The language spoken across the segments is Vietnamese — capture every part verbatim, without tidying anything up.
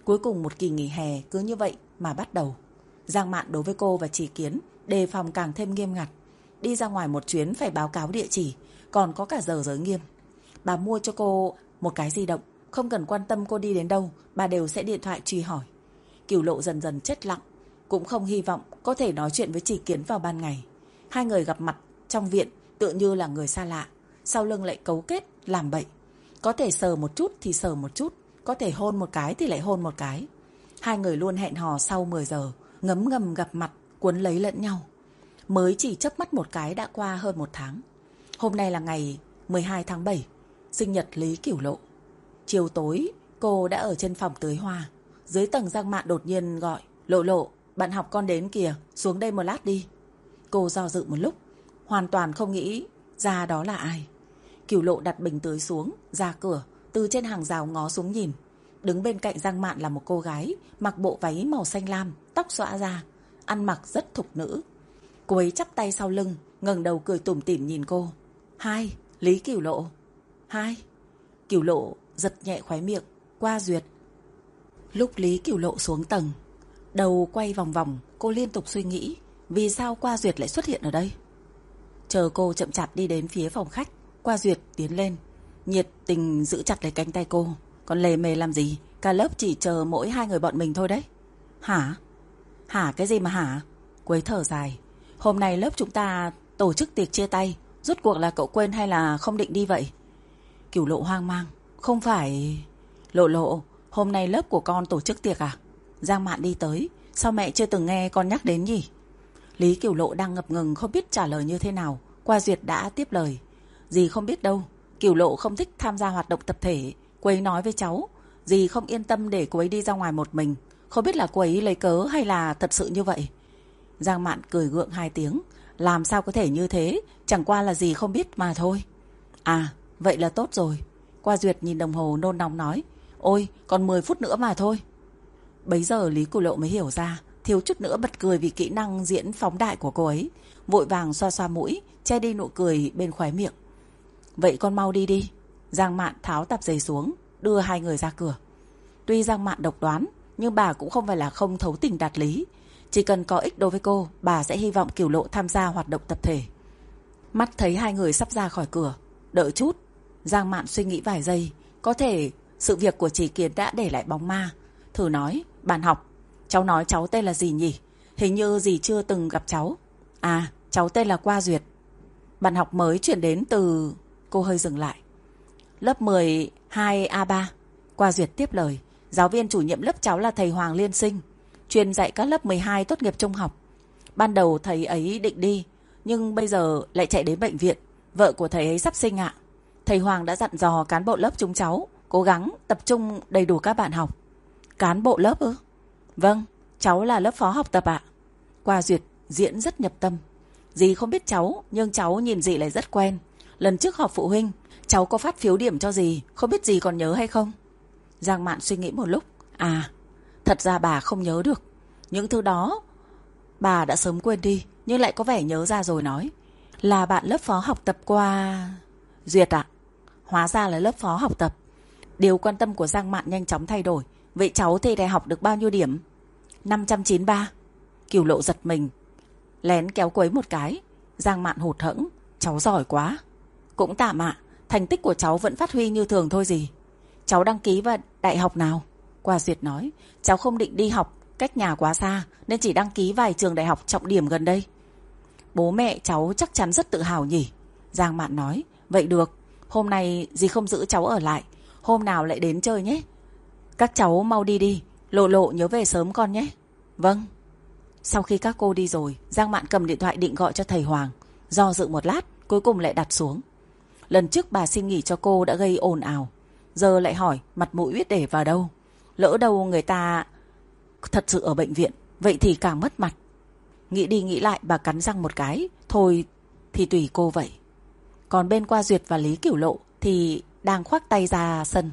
Cuối cùng một kỳ nghỉ hè cứ như vậy mà bắt đầu. Giang Mạn đối với cô và Chỉ Kiến đề phòng càng thêm nghiêm ngặt. Đi ra ngoài một chuyến phải báo cáo địa chỉ, còn có cả giờ giới nghiêm. Bà mua cho cô một cái di động, không cần quan tâm cô đi đến đâu, bà đều sẽ điện thoại truy hỏi. Cửu Lộ dần dần chết lặng, cũng không hy vọng có thể nói chuyện với Chỉ Kiến vào ban ngày. Hai người gặp mặt trong viện tựa như là người xa lạ, sau lưng lại cấu kết làm bậy. Có thể sờ một chút thì sờ một chút, có thể hôn một cái thì lại hôn một cái. Hai người luôn hẹn hò sau mười giờ, ngấm ngầm gặp mặt, cuốn lấy lẫn nhau. Mới chỉ chớp mắt một cái đã qua hơn một tháng. Hôm nay là ngày mười hai tháng bảy, sinh nhật Lý Cửu Lộ. Chiều tối, cô đã ở trên phòng tưới hoa. Dưới tầng Giang Mạn đột nhiên gọi, Lộ Lộ, bạn học con đến kìa, xuống đây một lát đi. Cô do dự một lúc, hoàn toàn không nghĩ ra đó là ai. Cửu Lộ đặt bình tưới xuống, ra cửa, từ trên hàng rào ngó xuống nhìn. Đứng bên cạnh Giang Mạn là một cô gái, mặc bộ váy màu xanh lam, tóc xõa ra, ăn mặc rất thục nữ. Cô ấy chắp tay sau lưng, ngẩng đầu cười tủm tỉm nhìn cô. Hai, Lý Cửu Lộ. Hai. Cửu Lộ giật nhẹ khóe miệng, Qua Duyệt. Lúc Lý Cửu Lộ xuống tầng, đầu quay vòng vòng, cô liên tục suy nghĩ, vì sao Qua Duyệt lại xuất hiện ở đây? Chờ cô chậm chạp đi đến phía phòng khách, Qua Duyệt tiến lên, nhiệt tình giữ chặt lấy cánh tay cô. Còn lề mề làm gì? Cả lớp chỉ chờ mỗi hai người bọn mình thôi đấy. Hả? Hả cái gì mà hả? Quấy thở dài. Hôm nay lớp chúng ta tổ chức tiệc chia tay, rốt cuộc là cậu quên hay là không định đi vậy? Cửu Lộ hoang mang. Không phải... Lộ Lộ, hôm nay lớp của con tổ chức tiệc à? Giang Mạn đi tới. Sao mẹ chưa từng nghe con nhắc đến nhỉ? Lý Cửu Lộ đang ngập ngừng không biết trả lời như thế nào. Qua Duyệt đã tiếp lời. Dì không biết đâu. Cửu Lộ không thích tham gia hoạt động tập thể. Cô ấy nói với cháu, dì không yên tâm để cô ấy đi ra ngoài một mình. Không biết là cô ấy lấy cớ hay là thật sự như vậy. Giang Mạn cười gượng hai tiếng. Làm sao có thể như thế, chẳng qua là dì không biết mà thôi. À, vậy là tốt rồi. Qua Duyệt nhìn đồng hồ nôn nóng nói, ôi, còn mười phút nữa mà thôi. Bấy giờ Lý Cửu Lộ mới hiểu ra, thiếu chút nữa bật cười vì kỹ năng diễn phóng đại của cô ấy. Vội vàng xoa xoa mũi, che đi nụ cười bên khóe miệng. Vậy con mau đi đi. Giang Mạn tháo tạp dề xuống, đưa hai người ra cửa. Tuy Giang Mạn độc đoán, nhưng bà cũng không phải là không thấu tình đạt lý. Chỉ cần có ích đối với cô, bà sẽ hy vọng Cửu Lộ tham gia hoạt động tập thể. Mắt thấy hai người sắp ra khỏi cửa, đợi chút. Giang Mạn suy nghĩ vài giây, có thể sự việc của Chỉ Kiến đã để lại bóng ma. Thử nói, bạn học, cháu nói cháu tên là gì nhỉ? Hình như dì chưa từng gặp cháu. À, cháu tên là Qua Duyệt. Bạn học mới chuyển đến từ... Cô hơi dừng lại. Lớp mười hai A ba. Qua Duyệt tiếp lời. Giáo viên chủ nhiệm lớp cháu là thầy Hoàng Liên Sinh, chuyên dạy các lớp mười hai tốt nghiệp trung học. Ban đầu thầy ấy định đi, nhưng bây giờ lại chạy đến bệnh viện. Vợ của thầy ấy sắp sinh ạ. Thầy Hoàng đã dặn dò cán bộ lớp chúng cháu cố gắng tập trung đầy đủ các bạn học. Cán bộ lớp ư? Vâng, cháu là lớp phó học tập ạ. Qua Duyệt diễn rất nhập tâm. Dì không biết cháu, nhưng cháu nhìn dì lại rất quen. Lần trước họp phụ huynh, cháu có phát phiếu điểm cho dì, không biết dì còn nhớ hay không? Giang Mạn suy nghĩ một lúc. À, thật ra bà không nhớ được. Những thứ đó bà đã sớm quên đi, nhưng lại có vẻ nhớ ra rồi nói. Là bạn lớp phó học tập Qua... Duyệt ạ. Hóa ra là lớp phó học tập. Điều quan tâm của Giang Mạn nhanh chóng thay đổi. Vậy cháu thi đại học được bao nhiêu điểm? năm trăm chín mươi ba. Cửu Lộ giật mình, lén kéo quấy một cái. Giang Mạn hụt hẫng. Cháu giỏi quá. Cũng tạm ạ. Thành tích của cháu vẫn phát huy như thường thôi gì. Cháu đăng ký vào đại học nào? Qua Duyệt nói, cháu không định đi học cách nhà quá xa, nên chỉ đăng ký vài trường đại học trọng điểm gần đây. Bố mẹ cháu chắc chắn rất tự hào nhỉ? Giang Mạn nói, vậy được, hôm nay dì không giữ cháu ở lại, hôm nào lại đến chơi nhé. Các cháu mau đi đi, Lộ Lộ nhớ về sớm con nhé. Vâng. Sau khi các cô đi rồi, Giang Mạn cầm điện thoại định gọi cho thầy Hoàng. Do dự một lát, cuối cùng lại đặt xuống. Lần trước bà xin nghỉ cho cô đã gây ồn ào, giờ lại hỏi mặt mũi biết để vào đâu. Lỡ đâu người ta thật sự ở bệnh viện, vậy thì càng mất mặt. Nghĩ đi nghĩ lại bà cắn răng một cái, thôi thì tùy cô vậy. Còn bên Qua Duyệt và Lý Cửu Lộ thì đang khoác tay ra sân.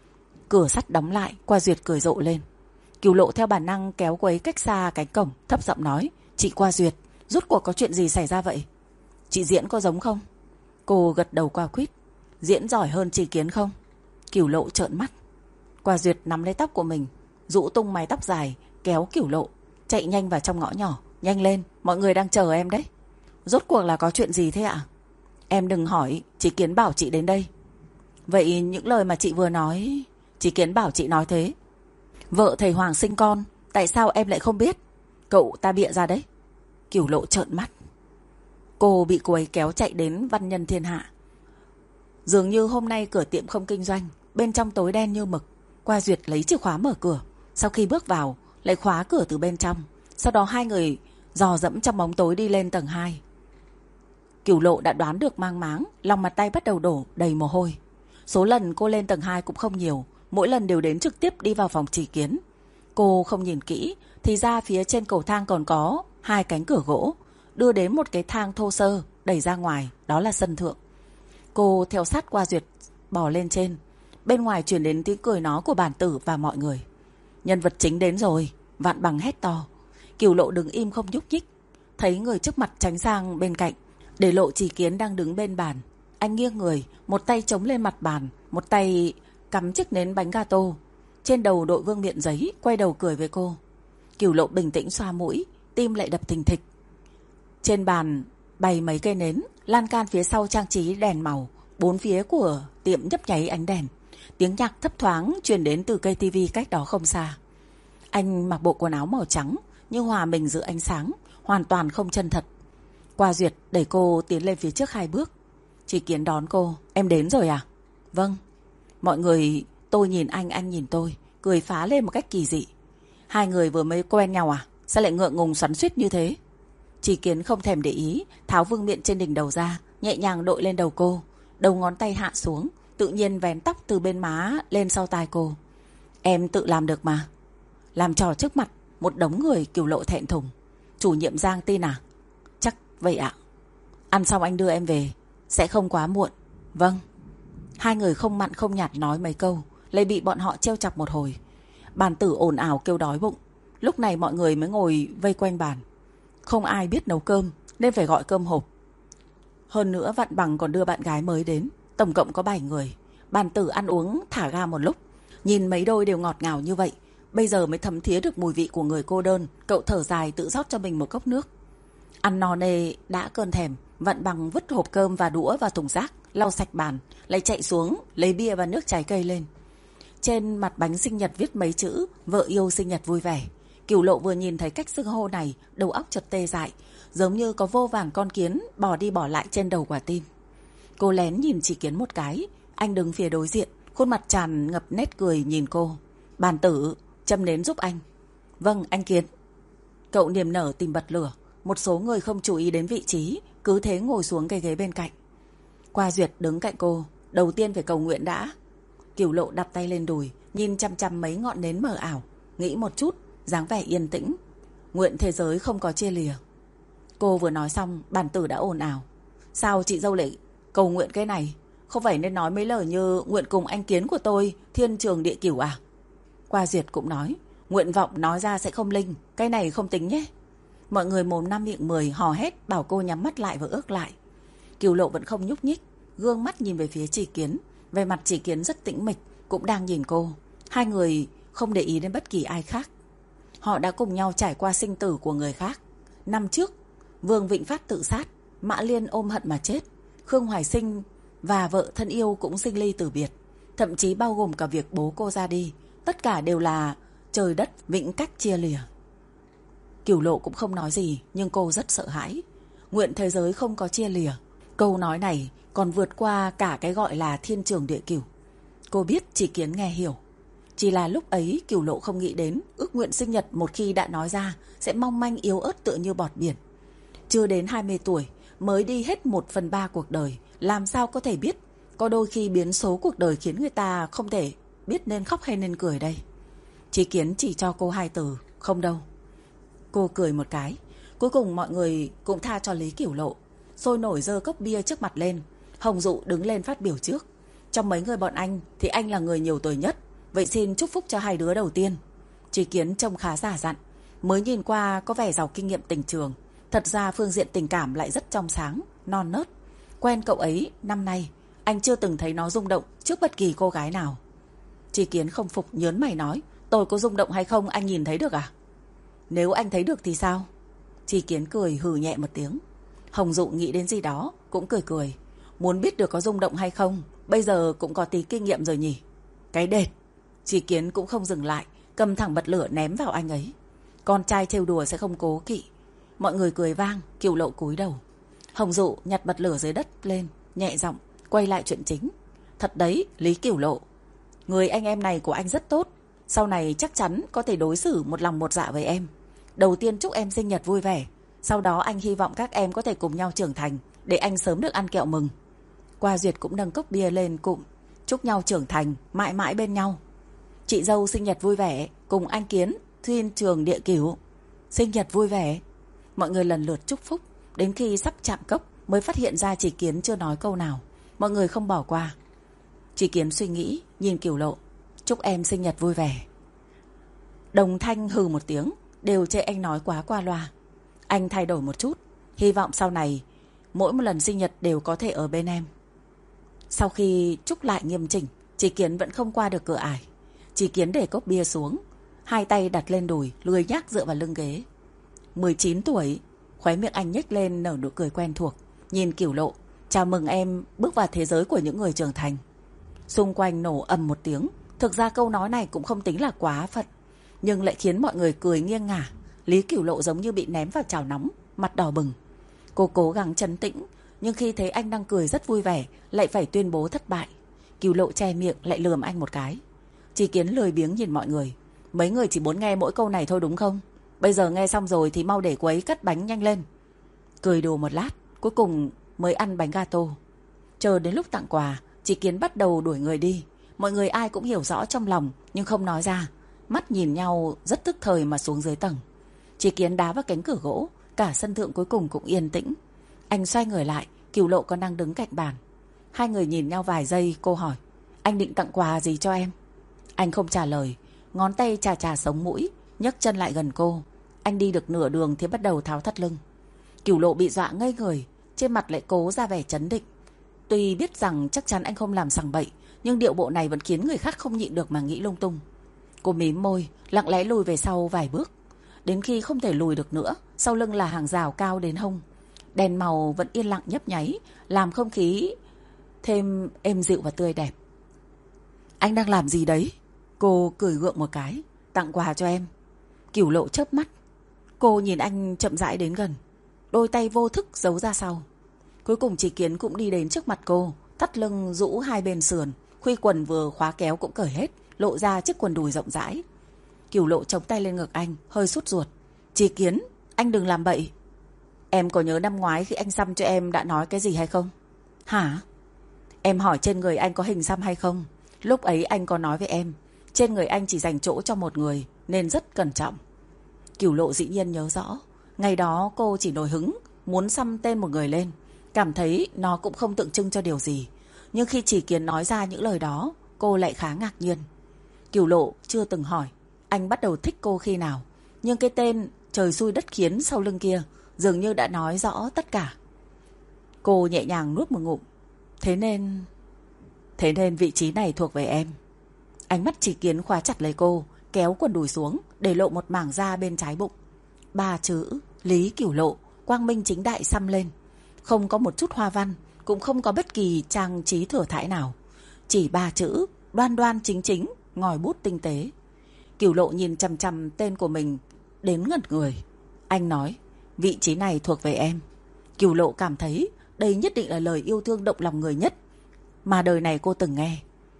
Cửa sắt đóng lại, Qua Duyệt cười rộ lên. Cửu Lộ theo bản năng kéo cô ấy cách xa cánh cổng, thấp giọng nói, chị Qua Duyệt, rốt cuộc có chuyện gì xảy ra vậy? Chị diễn có giống không? Cô gật đầu qua quýt. Diễn giỏi hơn Chỉ Kiến không? Cửu Lộ trợn mắt. Qua Duyệt nắm lấy tóc của mình, rũ tung mái tóc dài, kéo Cửu Lộ, chạy nhanh vào trong ngõ nhỏ. Nhanh lên, mọi người đang chờ em đấy. Rốt cuộc là có chuyện gì thế ạ? Em đừng hỏi, Chí Kiến bảo chị đến đây. Vậy những lời mà chị vừa nói, Chí Kiến bảo chị nói thế. Vợ thầy Hoàng sinh con, tại sao em lại không biết? Cậu ta bịa ra đấy. Cửu Lộ trợn mắt. Cô bị cô ấy kéo chạy đến Văn Nhân Thiên Hạ. Dường như hôm nay cửa tiệm không kinh doanh, bên trong tối đen như mực. Qua Duyệt lấy chìa khóa mở cửa, sau khi bước vào lại khóa cửa từ bên trong. Sau đó hai người dò dẫm trong bóng tối đi lên tầng hai. Cửu Lộ đã đoán được mang máng, lòng bàn tay bắt đầu đổ đầy mồ hôi. Số lần cô lên tầng hai cũng không nhiều, mỗi lần đều đến trực tiếp đi vào phòng Chỉ Kiến. Cô không nhìn kỹ, thì ra phía trên cầu thang còn có hai cánh cửa gỗ, đưa đến một cái thang thô sơ, đẩy ra ngoài, đó là sân thượng. Cô theo sát Qua Duyệt, bò lên trên. Bên ngoài truyền đến tiếng cười nói của bản tử và mọi người. Nhân vật chính đến rồi, Vạn Bằng hét to. Cửu Lộ đứng im không nhúc nhích, thấy người trước mặt tránh sang bên cạnh, để lộ Chỉ Kiến đang đứng bên bàn. Anh nghiêng người, một tay chống lên mặt bàn, một tay cắm chiếc nến bánh gato. Trên đầu đội vương miện giấy, quay đầu cười với cô. Cửu Lộ bình tĩnh xoa mũi, tim lại đập thình thịch. Trên bàn bày mấy cây nến, lan can phía sau trang trí đèn màu, bốn phía của tiệm nhấp nháy ánh đèn. Tiếng nhạc thấp thoáng truyền đến từ cây tivi cách đó không xa. Anh mặc bộ quần áo màu trắng, nhưng hòa mình giữa ánh sáng, hoàn toàn không chân thật. Qua Duyệt đẩy cô tiến lên phía trước hai bước. Chỉ Kiến đón cô. Em đến rồi à? Vâng. Mọi người, tôi nhìn anh, anh nhìn tôi, cười phá lên một cách kỳ dị. Hai người vừa mới quen nhau à? Sao lại ngượng ngùng xoắn xuýt như thế? Chỉ Kiến không thèm để ý, tháo vương miện trên đỉnh đầu ra, nhẹ nhàng đội lên đầu cô. Đầu ngón tay hạ xuống, tự nhiên vén tóc từ bên má lên sau tai cô. Em tự làm được mà. Làm trò trước mặt một đống người. Cửu Lộ thẹn thùng. Chủ nhiệm Giang tin à? Chắc vậy ạ. Ăn xong anh đưa em về, sẽ không quá muộn. Vâng. Hai người không mặn không nhạt nói mấy câu, lại bị bọn họ trêu chọc một hồi. Bàn tử ồn ào kêu đói bụng. Lúc này mọi người mới ngồi vây quanh bàn. Không ai biết nấu cơm nên phải gọi cơm hộp. Hơn nữa Vạn Bằng còn đưa bạn gái mới đến. Tổng cộng có bảy người. Bàn tử ăn uống thả ga một lúc, nhìn mấy đôi đều ngọt ngào như vậy, bây giờ mới thấm thía được mùi vị của người cô đơn. Cậu thở dài tự rót cho mình một cốc nước. Ăn no nê đã cơn thèm, Vạn Bằng vứt hộp cơm và đũa vào thùng rác, lau sạch bàn, lại chạy xuống lấy bia và nước trái cây lên. Trên mặt bánh sinh nhật viết mấy chữ vợ yêu sinh nhật vui vẻ. Cửu Lộ vừa nhìn thấy cách xưng hô này, đầu óc chợt tê dại, giống như có vô vàn con kiến bò đi bỏ lại trên đầu quả tim. Cô lén nhìn Chỉ Kiến một cái. Anh đứng phía đối diện, khuôn mặt tràn ngập nét cười nhìn cô. Bàn tử, châm nến giúp anh. Vâng, anh Kiến. Cậu niềm nở tìm bật lửa. Một số người không chú ý đến vị trí, cứ thế ngồi xuống cái ghế bên cạnh. Qua Duyệt đứng cạnh cô. Đầu tiên phải cầu nguyện đã. Cửu Lộ đặt tay lên đùi, nhìn chăm chăm mấy ngọn nến mờ ảo, nghĩ một chút, dáng vẻ yên tĩnh. Nguyện thế giới không có chia lìa. Cô vừa nói xong, Bản tử đã ồn ào. Sao chị dâu lại cầu nguyện cái này? Không phải nên nói mấy lời như nguyện cùng anh Kiến của tôi thiên trường địa cửu à? Qua Duyệt cũng nói, nguyện vọng nói ra sẽ không linh, cái này không tính nhé. Mọi người mồm năm miệng mười hò hét bảo cô nhắm mắt lại và ước lại. Cửu Lộ vẫn không nhúc nhích, gương mắt nhìn về phía Chỉ Kiến. Về mặt Chỉ Kiến rất tĩnh mịch, cũng đang nhìn cô. Hai người không để ý đến bất kỳ ai khác. Họ đã cùng nhau trải qua sinh tử của người khác. Năm trước, Vương Vịnh Phát tự sát, Mã Liên ôm hận mà chết, Khương Hoài Sinh và vợ thân yêu cũng sinh ly tử biệt, thậm chí bao gồm cả việc bố cô ra đi. Tất cả đều là trời đất vĩnh cách chia lìa. Cửu Lộ cũng không nói gì, nhưng cô rất sợ hãi. Nguyện thế giới không có chia lìa. Câu nói này còn vượt qua cả cái gọi là thiên trường địa cửu. Cô biết Chỉ Kiến nghe hiểu. Chỉ là lúc ấy Cửu Lộ không nghĩ đến ước nguyện sinh nhật một khi đã nói ra sẽ mong manh yếu ớt tựa như bọt biển. Chưa đến hai mươi tuổi, mới đi hết một phần ba cuộc đời, làm sao có thể biết. Có đôi khi biến số cuộc đời khiến người ta không thể biết nên khóc hay nên cười đây. Chỉ Kiến chỉ cho cô hai từ, không đâu. Cô cười một cái. Cuối cùng mọi người cũng tha cho Lý Cửu Lộ. Sôi nổi giơ cốc bia trước mặt lên. Hồng Dụ đứng lên phát biểu trước. Trong mấy người bọn anh thì anh là người nhiều tuổi nhất, vậy xin chúc phúc cho hai đứa đầu tiên. Chỉ Kiến trông khá giả dặn, mới nhìn qua có vẻ giàu kinh nghiệm tình trường. Thật ra phương diện tình cảm lại rất trong sáng, non nớt. Quen cậu ấy năm nay, anh chưa từng thấy nó rung động trước bất kỳ cô gái nào. Chỉ Kiến không phục, nhớn mày nói, Tôi có rung động hay không anh nhìn thấy được à? Nếu anh thấy được thì sao? Tri Kiến cười hừ nhẹ một tiếng. Hồng Dụ nghĩ đến gì đó cũng cười cười. Muốn biết được có rung động hay không, bây giờ cũng có tí kinh nghiệm rồi nhỉ. Cái đệt. Tri Kiến cũng không dừng lại, cầm thẳng bật lửa ném vào anh ấy. Con trai trêu đùa sẽ không cố kỵ. Mọi người cười vang, Cửu Lộ cúi đầu. Hồng Dụ nhặt bật lửa dưới đất lên, nhẹ giọng quay lại chuyện chính. Thật đấy, Lý Cửu Lộ, người anh em này của anh rất tốt, sau này chắc chắn có thể đối xử một lòng một dạ với em. Đầu tiên chúc em sinh nhật vui vẻ, sau đó anh hy vọng các em có thể cùng nhau trưởng thành, để anh sớm được ăn kẹo mừng. Qua Duyệt cũng nâng cốc bia lên cụm, chúc nhau trưởng thành, mãi mãi bên nhau. Chị dâu sinh nhật vui vẻ, cùng anh Kiến, thiên trường địa cửu. Sinh nhật vui vẻ. Mọi người lần lượt chúc phúc, đến khi sắp chạm cốc mới phát hiện ra Tri Kiến chưa nói câu nào. Mọi người không bỏ qua. Tri Kiến suy nghĩ, nhìn Cửu Lộ. Chúc em sinh nhật vui vẻ. Đồng Thanh hừ một tiếng, đều chê anh nói quá qua loa. Anh thay đổi một chút, hy vọng sau này mỗi một lần sinh nhật đều có thể ở bên em. Sau khi chúc lại nghiêm chỉnh, Tri Kiến vẫn không qua được cửa ải. Tri Kiến để cốc bia xuống, hai tay đặt lên đùi, lười nhác dựa vào lưng ghế. mười chín tuổi, khóe miệng anh nhếch lên nở nụ cười quen thuộc, nhìn Cửu Lộ. Chào mừng em bước vào thế giới của những người trưởng thành. Xung quanh nổ ầm một tiếng. Thực ra câu nói này cũng không tính là quá phận, nhưng lại khiến mọi người cười nghiêng ngả. Lý Cửu Lộ giống như bị ném vào chảo nóng, mặt đỏ bừng. Cô cố gắng trấn tĩnh, nhưng khi thấy anh đang cười rất vui vẻ, lại phải tuyên bố thất bại. Cửu Lộ che miệng lại lườm anh một cái. Tri Kiến lười biếng nhìn mọi người. Mấy người chỉ muốn nghe mỗi câu này thôi đúng không? Bây giờ nghe xong rồi thì mau để cô ấy cắt bánh nhanh lên. Cười đùa một lát, cuối cùng mới ăn bánh gato. Chờ đến lúc tặng quà, Tri Kiến bắt đầu đuổi người đi. Mọi người ai cũng hiểu rõ trong lòng, nhưng không nói ra. Mắt nhìn nhau rất tức thời mà xuống dưới tầng. Tri Kiến đá vào cánh cửa gỗ, cả sân thượng cuối cùng cũng yên tĩnh. Anh xoay người lại, Cửu Lộ còn đang đứng cạnh bàn. Hai người nhìn nhau vài giây, cô hỏi: Anh định tặng quà gì cho em? Anh không trả lời, ngón tay chà chà sống mũi, nhấc chân lại gần cô. Anh đi được nửa đường thì bắt đầu tháo thắt lưng. Cửu Lộ bị dọa ngây người, trên mặt lại cố ra vẻ trấn định. Tuy biết rằng chắc chắn anh không làm sằng bậy, nhưng điệu bộ này vẫn khiến người khác không nhịn được mà nghĩ lung tung. Cô mím môi, lặng lẽ lùi về sau vài bước. Đến khi không thể lùi được nữa, sau lưng là hàng rào cao đến hông. Đèn màu vẫn yên lặng nhấp nháy, làm không khí thêm êm dịu và tươi đẹp. Anh đang làm gì đấy? Cô cười gượng một cái. Tặng quà cho em. Cửu Lộ chớp mắt. Cô nhìn anh chậm rãi đến gần, đôi tay vô thức giấu ra sau. Cuối cùng Tri Kiến cũng đi đến trước mặt cô, thắt lưng rũ hai bên sườn, khuy quần vừa khóa kéo cũng cởi hết, lộ ra chiếc quần đùi rộng rãi. Cửu Lộ chống tay lên ngực anh, hơi sút ruột. Tri Kiến, anh đừng làm bậy. Em có nhớ năm ngoái khi anh xăm cho em đã nói cái gì hay không? Hả? Em hỏi trên người anh có hình xăm hay không? Lúc ấy anh có nói với em, trên người anh chỉ dành chỗ cho một người, nên rất cẩn trọng. Cửu Lộ dĩ nhiên nhớ rõ. Ngày đó cô chỉ nổi hứng, muốn xăm tên một người lên, cảm thấy nó cũng không tượng trưng cho điều gì. Nhưng khi Tri Kiến nói ra những lời đó, cô lại khá ngạc nhiên. Cửu Lộ chưa từng hỏi anh bắt đầu thích cô khi nào, nhưng cái tên trời xui đất khiến sau lưng kia dường như đã nói rõ tất cả. Cô nhẹ nhàng nuốt một ngụm. Thế nên... Thế nên vị trí này thuộc về em. Ánh mắt Tri Kiến khóa chặt lấy cô, kéo quần đùi xuống, để lộ một mảng da bên trái bụng. Ba chữ Lý Cửu Lộ quang minh chính đại xăm lên, không có một chút hoa văn, cũng không có bất kỳ trang trí thừa thãi nào. Chỉ ba chữ đoan đoan chính chính, ngòi bút tinh tế. Cửu Lộ nhìn chằm chằm tên của mình đến ngẩn người. Anh nói, vị trí này thuộc về em. Cửu Lộ cảm thấy đây nhất định là lời yêu thương động lòng người nhất mà đời này cô từng nghe.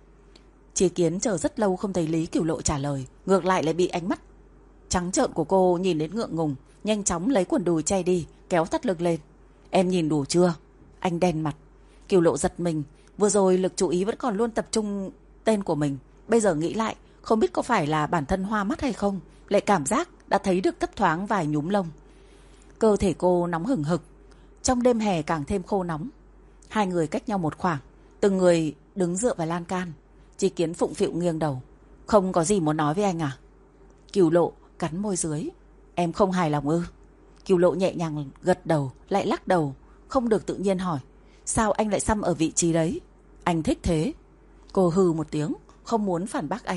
Tri Kiến chờ rất lâu không thấy Lý Cửu Lộ trả lời, ngược lại lại bị ánh mắt trắng trợn của cô nhìn đến ngượng ngùng, nhanh chóng lấy quần đùi che đi, kéo thắt lưng lên. Em nhìn đủ chưa? Anh đen mặt. Cửu Lộ giật mình, vừa rồi lực chú ý vẫn còn luôn tập trung tên của mình, bây giờ nghĩ lại, không biết có phải là bản thân hoa mắt hay không, lại cảm giác đã thấy được thấp thoáng vài nhúm lông. Cơ thể cô nóng hừng hực, trong đêm hè càng thêm khô nóng. Hai người cách nhau một khoảng, từng người đứng dựa vào lan can. Tri Kiến phụng phịu nghiêng đầu. Không có gì muốn nói với anh à? Cửu Lộ cắn môi dưới. Em không hài lòng ư? Cửu Lộ nhẹ nhàng gật đầu, lại lắc đầu, không được tự nhiên hỏi. Sao anh lại xăm ở vị trí đấy? Anh thích thế. Cô hừ một tiếng, không muốn phản bác anh.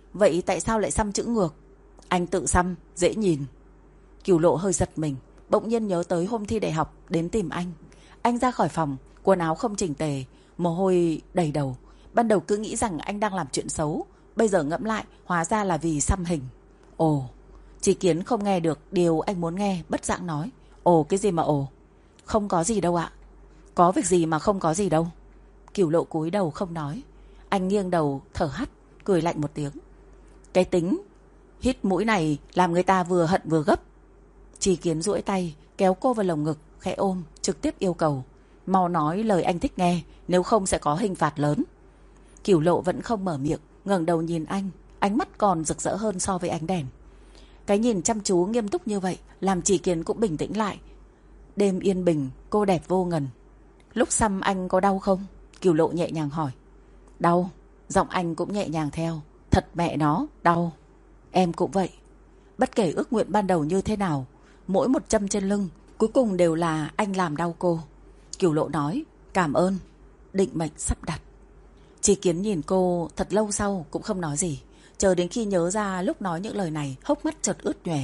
Vậy tại sao lại xăm chữ ngược? Anh tự xăm, dễ nhìn. Cửu Lộ hơi giật mình, bỗng nhiên nhớ tới hôm thi đại học đến tìm anh. Anh ra khỏi phòng, quần áo không chỉnh tề, mồ hôi đầy đầu. Ban đầu cứ nghĩ rằng anh đang làm chuyện xấu, bây giờ ngẫm lại hóa ra là vì xăm hình. Ồ, Chí Kiến không nghe được điều anh muốn nghe, bất giác nói. Ồ, cái gì mà ồ? Không có gì đâu ạ. Có việc gì mà không có gì đâu? Cửu Lộ cúi đầu không nói. Anh nghiêng đầu thở hắt, cười lạnh một tiếng. Cái tính hít mũi này làm người ta vừa hận vừa gấp. Chí Kiến duỗi tay kéo cô vào lồng ngực, khẽ ôm, trực tiếp yêu cầu. Mau nói lời anh thích nghe, nếu không sẽ có hình phạt lớn. Cửu Lộ vẫn không mở miệng, ngẩng đầu nhìn anh, ánh mắt còn rực rỡ hơn so với ánh đèn. Cái nhìn chăm chú nghiêm túc như vậy làm Chí Kiến cũng bình tĩnh lại. Đêm yên bình, cô đẹp vô ngần. Lúc xăm anh có đau không? Cửu Lộ nhẹ nhàng hỏi. Đau. Giọng anh cũng nhẹ nhàng theo. Thật mẹ nó, đau. Em cũng vậy. Bất kể ước nguyện ban đầu như thế nào, mỗi một châm trên lưng cuối cùng đều là anh làm đau cô. Cửu Lộ nói. Cảm ơn. Định mệnh sắp đặt. Chí Kiến nhìn cô thật lâu sau cũng không nói gì, chờ đến khi nhớ ra lúc nói những lời này, hốc mắt chợt ướt nhòe.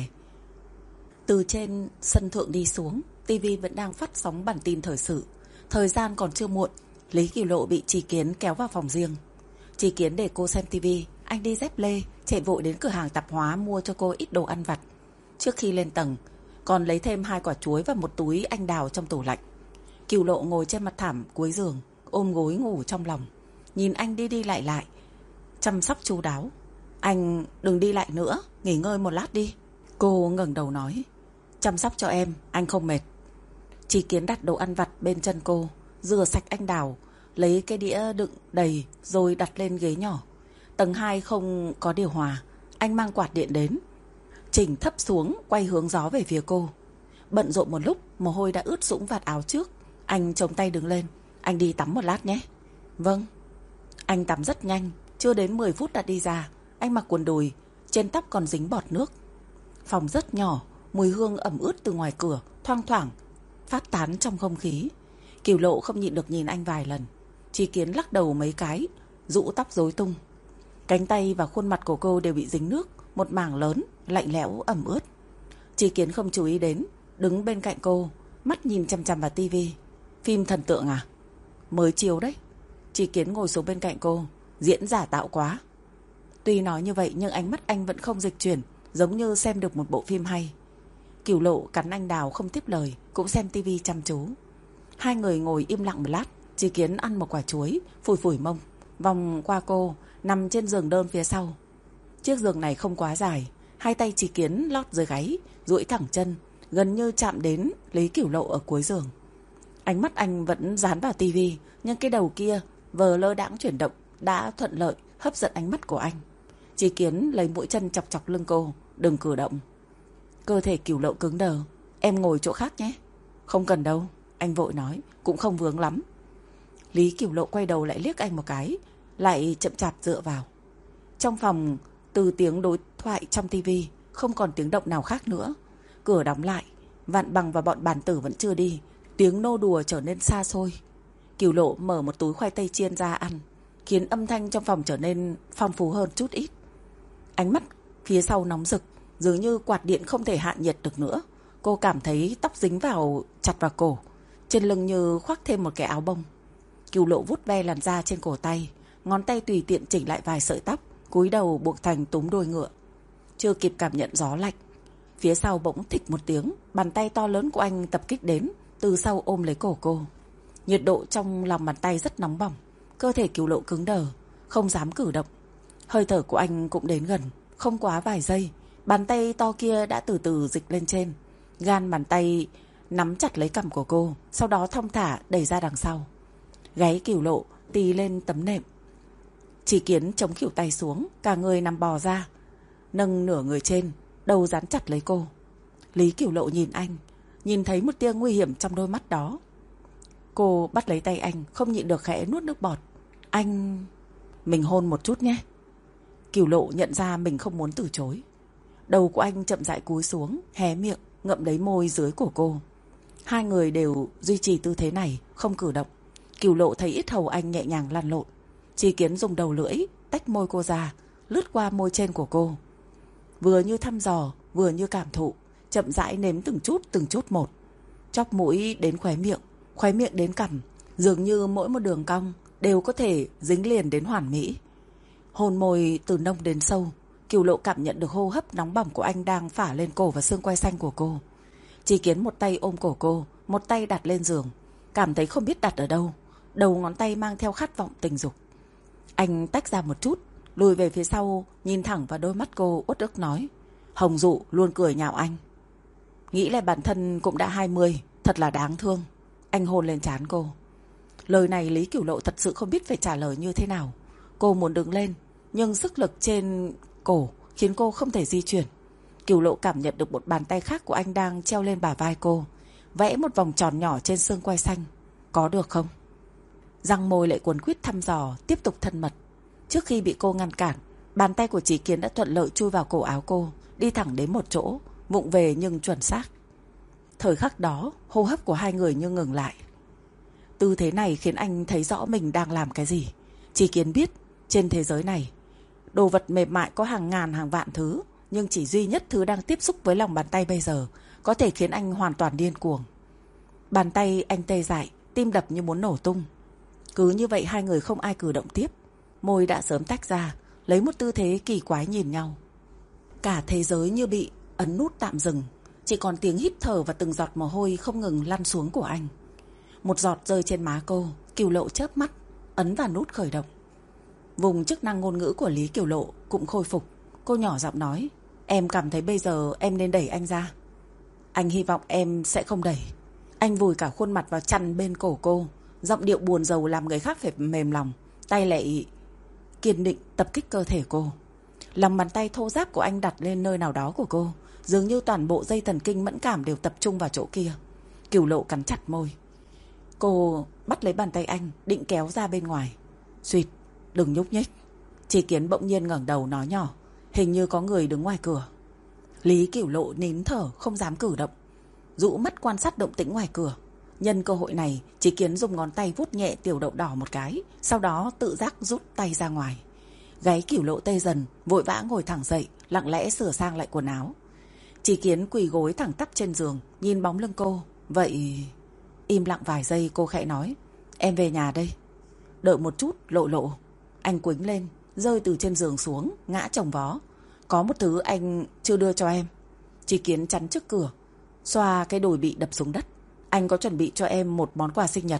Từ trên sân thượng đi xuống, tivi vẫn đang phát sóng bản tin thời sự. Thời gian còn chưa muộn, Lý Cửu Lộ bị Chí Kiến kéo vào phòng riêng. Chí Kiến để cô xem tivi, anh đi dép lê chạy vội đến cửa hàng tạp hóa mua cho cô ít đồ ăn vặt. Trước khi lên tầng, còn lấy thêm hai quả chuối và một túi anh đào trong tủ lạnh. Cửu Lộ ngồi trên mặt thảm cuối giường, ôm gối ngủ trong lòng, nhìn anh đi đi lại lại, chăm sóc chu đáo. Anh đừng đi lại nữa, nghỉ ngơi một lát đi. Cô ngẩng đầu nói. Chăm sóc cho em, anh không mệt. Chí Kiến đặt đồ ăn vặt bên chân cô, rửa sạch anh đào, lấy cái đĩa đựng đầy rồi đặt lên ghế nhỏ. Tầng hai không có điều hòa, anh mang quạt điện đến, chỉnh thấp xuống, quay hướng gió về phía cô. Bận rộn một lúc, mồ hôi đã ướt sũng vạt áo trước. Anh chống tay đứng lên. Anh đi tắm một lát nhé. Vâng. Anh tắm rất nhanh, chưa đến mười phút đã đi ra. Anh mặc quần đùi, trên tóc còn dính bọt nước. Phòng rất nhỏ, mùi hương ẩm ướt từ ngoài cửa thoang thoảng phát tán trong không khí. Cửu Lộ không nhịn được nhìn anh vài lần. Chí Kiến lắc đầu mấy cái, rũ tóc rối tung. Cánh tay và khuôn mặt của cô đều bị dính nước, một mảng lớn, lạnh lẽo ẩm ướt. Chí Kiến không chú ý đến, đứng bên cạnh cô, mắt nhìn chằm chằm vào tivi. Phim thần tượng à? Mới chiếu đấy. Chí Kiến ngồi xuống bên cạnh cô. Diễn giả tạo quá. Tuy nói như vậy nhưng ánh mắt anh vẫn không dịch chuyển, giống như xem được một bộ phim hay. Cửu Lộ cắn anh đào không tiếp lời, cũng xem tivi chăm chú. Hai người ngồi im lặng một lát. Chí Kiến ăn một quả chuối, phủi phủi mông, vòng qua cô, nằm trên giường đơn phía sau. Chiếc giường này không quá dài, hai tay Chí Kiến lót dưới gáy, duỗi thẳng chân, gần như chạm đến Lý Cửu Lộ ở cuối giường. Ánh mắt anh vẫn dán vào tivi, nhưng cái đầu kia vờ lơ đãng chuyển động đã thuận lợi hấp dẫn ánh mắt của anh. Chí Kiến lấy mũi chân chọc chọc lưng cô. Đừng cử động. Cơ thể Cửu Lộ cứng đờ. Em ngồi chỗ khác nhé. Không cần đâu, anh vội nói, cũng không vướng lắm. Lý Cửu Lộ quay đầu lại liếc anh một cái, lại chậm chạp dựa vào. Trong phòng, từ tiếng đối thoại trong tivi không còn tiếng động nào khác nữa. Cửa đóng lại, Vạn Bằng và bọn bản tử vẫn chưa đi. Tiếng nô đùa trở nên xa xôi. Cửu Lộ mở một túi khoai tây chiên ra ăn, khiến âm thanh trong phòng trở nên phong phú hơn chút ít. Ánh mắt phía sau nóng rực, dường như quạt điện không thể hạ nhiệt được nữa. Cô cảm thấy tóc dính vào chặt vào cổ, trên lưng như khoác thêm một cái áo bông. Cửu Lộ vuốt ve làn da trên cổ tay, ngón tay tùy tiện chỉnh lại vài sợi tóc, cúi đầu buộc thành túm đuôi ngựa. Chưa kịp cảm nhận gió lạnh, phía sau bỗng thịch một tiếng, bàn tay to lớn của anh tập kích đến, từ sau ôm lấy cổ cô. Nhiệt độ trong lòng bàn tay rất nóng bỏng. Cơ thể Cửu Lộ cứng đờ, không dám cử động. Hơi thở của anh cũng đến gần, không quá vài giây, bàn tay to kia đã từ từ dịch lên trên. Gan bàn tay nắm chặt lấy cằm của cô, sau đó thong thả đẩy ra đằng sau. Gáy Cửu Lộ tì lên tấm nệm. Chí Kiến chống khuỷu tay xuống, cả người nằm bò ra, nâng nửa người trên, đầu dán chặt lấy cô. Lý Cửu Lộ nhìn anh, nhìn thấy một tia nguy hiểm trong đôi mắt đó. Cô bắt lấy tay anh, không nhịn được khẽ nuốt nước bọt. Anh... Mình hôn một chút nhé. Cửu Lộ nhận ra mình không muốn từ chối. Đầu của anh chậm rãi cúi xuống, hé miệng, ngậm lấy môi dưới của cô. Hai người đều duy trì tư thế này, không cử động. Cửu Lộ thấy yết hầu anh nhẹ nhàng lăn lộn. Chí Kiến dùng đầu lưỡi tách môi cô ra, lướt qua môi trên của cô. Vừa như thăm dò, vừa như cảm thụ, chậm rãi nếm từng chút từng chút một. Chóp mũi đến khóe miệng, khóe miệng đến cằm, dường như mỗi một đường cong đều có thể dính liền đến hoàn mỹ. Hôn môi từ nông đến sâu, Kiều Lộ cảm nhận được hô hấp nóng bỏng của anh đang phả lên cổ và xương quai xanh của cô. Chỉ Kiến một tay ôm cổ cô, một tay đặt lên giường, cảm thấy không biết đặt ở đâu, đầu ngón tay mang theo khát vọng tình dục. Anh tách ra một chút, lùi về phía sau, nhìn thẳng vào đôi mắt cô, uất ức nói: Hồng Dụ luôn cười nhạo anh. Nghĩ lại bản thân cũng đã hai mươi, thật là đáng thương. Anh hôn lên trán cô. Lời này Lý Kiều Lộ thật sự không biết phải trả lời như thế nào. Cô muốn đứng lên, nhưng sức lực trên cổ khiến cô không thể di chuyển. Kiều Lộ cảm nhận được một bàn tay khác của anh đang treo lên bả vai cô, vẽ một vòng tròn nhỏ trên xương quai xanh. Có được không? Răng môi lại cuốn quýt thăm dò, tiếp tục thân mật. Trước khi bị cô ngăn cản, bàn tay của Chí Kiến đã thuận lợi chui vào cổ áo cô, đi thẳng đến một chỗ, vụng về nhưng chuẩn xác. Thời khắc đó, hô hấp của hai người như ngừng lại. Tư thế này khiến anh thấy rõ mình đang làm cái gì. Chí Kiến biết, trên thế giới này, đồ vật mềm mại có hàng ngàn hàng vạn thứ, nhưng chỉ duy nhất thứ đang tiếp xúc với lòng bàn tay bây giờ có thể khiến anh hoàn toàn điên cuồng. Bàn tay anh tê dại, tim đập như muốn nổ tung. Cứ như vậy hai người không ai cử động tiếp. Môi đã sớm tách ra, lấy một tư thế kỳ quái nhìn nhau. Cả thế giới như bị ấn nút tạm dừng, chỉ còn tiếng hít thở và từng giọt mồ hôi không ngừng lăn xuống của anh. Một giọt rơi trên má cô, Kiều Lộ chớp mắt, ấn vào nút khởi động. Vùng chức năng ngôn ngữ của Lý Kiều Lộ cũng khôi phục. Cô nhỏ giọng nói: Em cảm thấy bây giờ em nên đẩy anh ra. Anh hy vọng em sẽ không đẩy. Anh vùi cả khuôn mặt vào chăn bên cổ cô, giọng điệu buồn rầu làm người khác phải mềm lòng. Tay lại kiên định tập kích cơ thể cô. Lòng bàn tay thô ráp của anh đặt lên nơi nào đó của cô, dường như toàn bộ dây thần kinh mẫn cảm đều tập trung vào chỗ kia. Kiều Lộ cắn chặt môi. Cô bắt lấy bàn tay anh, định kéo ra bên ngoài. Suýt, đừng nhúc nhích. Chí Kiến bỗng nhiên ngẩng đầu nói nhỏ: Hình như có người đứng ngoài cửa. Lý Kiều Lộ nín thở, không dám cử động, dụ mắt quan sát động tĩnh ngoài cửa. Nhân cơ hội này, Chí Kiến dùng ngón tay vuốt nhẹ tiểu đậu đỏ một cái, sau đó tự giác rút tay ra ngoài. Gáy Kiều Lộ tê dần, vội vã ngồi thẳng dậy, lặng lẽ sửa sang lại quần áo. Chí Kiến quỳ gối thẳng tắp trên giường, nhìn bóng lưng cô. Vậy... Im lặng vài giây, cô khẽ nói: Em về nhà đây. Đợi một chút, Lộ Lộ. Anh quĩnh lên, rơi từ trên giường xuống, ngã chồng vó. Có một thứ anh chưa đưa cho em. Chí Kiến chắn trước cửa, xoa cái đùi bị đập xuống đất. Anh có chuẩn bị cho em một món quà sinh nhật.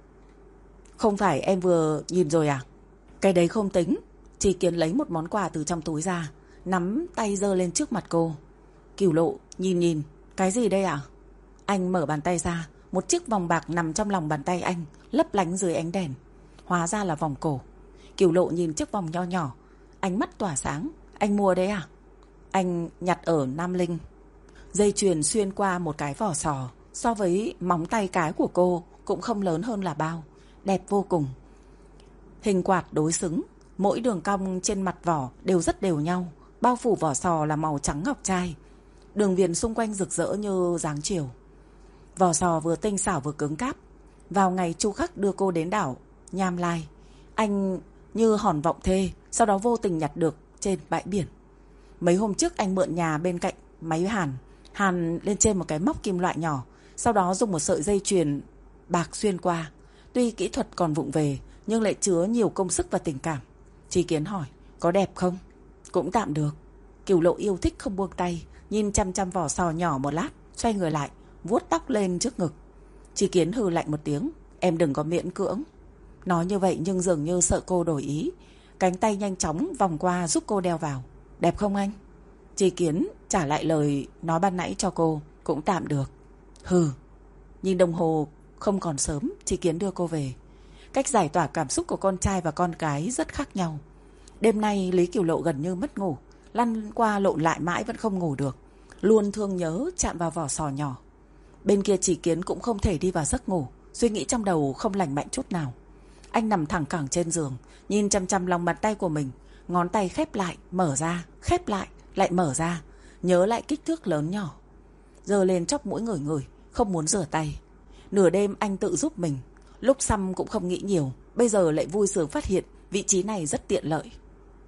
Không phải em vừa nhìn rồi à? Cái đấy không tính. Chí Kiến lấy một món quà từ trong túi ra, nắm tay giơ lên trước mặt cô. Kiều Lộ nhìn nhìn. Cái gì đây ạ? Anh mở bàn tay ra, một chiếc vòng bạc nằm trong lòng bàn tay anh, lấp lánh dưới ánh đèn. Hóa ra là vòng cổ. Kiều Lộ nhìn chiếc vòng nho nhỏ, ánh mắt tỏa sáng. Anh mua đấy à? Anh nhặt ở Nam Linh. Dây chuyền xuyên qua một cái vỏ sò, so với móng tay cái của cô cũng không lớn hơn là bao. Đẹp vô cùng. Hình quạt đối xứng, mỗi đường cong trên mặt vỏ đều rất đều nhau. Bao phủ vỏ sò là màu trắng ngọc trai, đường viền xung quanh rực rỡ như dáng chiều. Vỏ sò vừa tinh xảo vừa cứng cáp. Vào ngày Chu Khắc đưa cô đến đảo Nham Lai, anh như hòn vọng thê, sau đó vô tình nhặt được trên bãi biển. Mấy hôm trước anh mượn nhà bên cạnh máy hàn, hàn lên trên một cái móc kim loại nhỏ, sau đó dùng một sợi dây chuyền bạc xuyên qua. Tuy kỹ thuật còn vụng về, nhưng lại chứa nhiều công sức và tình cảm. Chí Kiến hỏi: Có đẹp không? Cũng tạm được. Kiều Lộ yêu thích không buông tay, nhìn chăm chăm vỏ sò nhỏ một lát, xoay người lại, vuốt tóc lên trước ngực. Chí Kiến hừ lạnh một tiếng: Em đừng có miễn cưỡng. Nói như vậy nhưng dường như sợ cô đổi ý, cánh tay nhanh chóng vòng qua giúp cô đeo vào. Đẹp không anh? Chí Kiến trả lại lời nói ban nãy cho cô: Cũng tạm được. Hừ. Nhìn đồng hồ không còn sớm, Chí Kiến đưa cô về. Cách giải tỏa cảm xúc của con trai và con gái rất khác nhau. Đêm nay Lý Kiều Lộ gần như mất ngủ, lăn qua lộn lại mãi vẫn không ngủ được, luôn thương nhớ chạm vào vỏ sò nhỏ. Bên kia Chí Kiến cũng không thể đi vào giấc ngủ, suy nghĩ trong đầu không lành mạnh chút nào. Anh nằm thẳng cẳng trên giường, nhìn chăm chăm lòng bàn tay của mình, ngón tay khép lại, mở ra, khép lại, lại mở ra, nhớ lại kích thước lớn nhỏ. Giơ lên chóp mũi ngửi ngửi, không muốn rửa tay. Nửa đêm anh tự giúp mình, lúc xăm cũng không nghĩ nhiều, bây giờ lại vui sướng phát hiện vị trí này rất tiện lợi.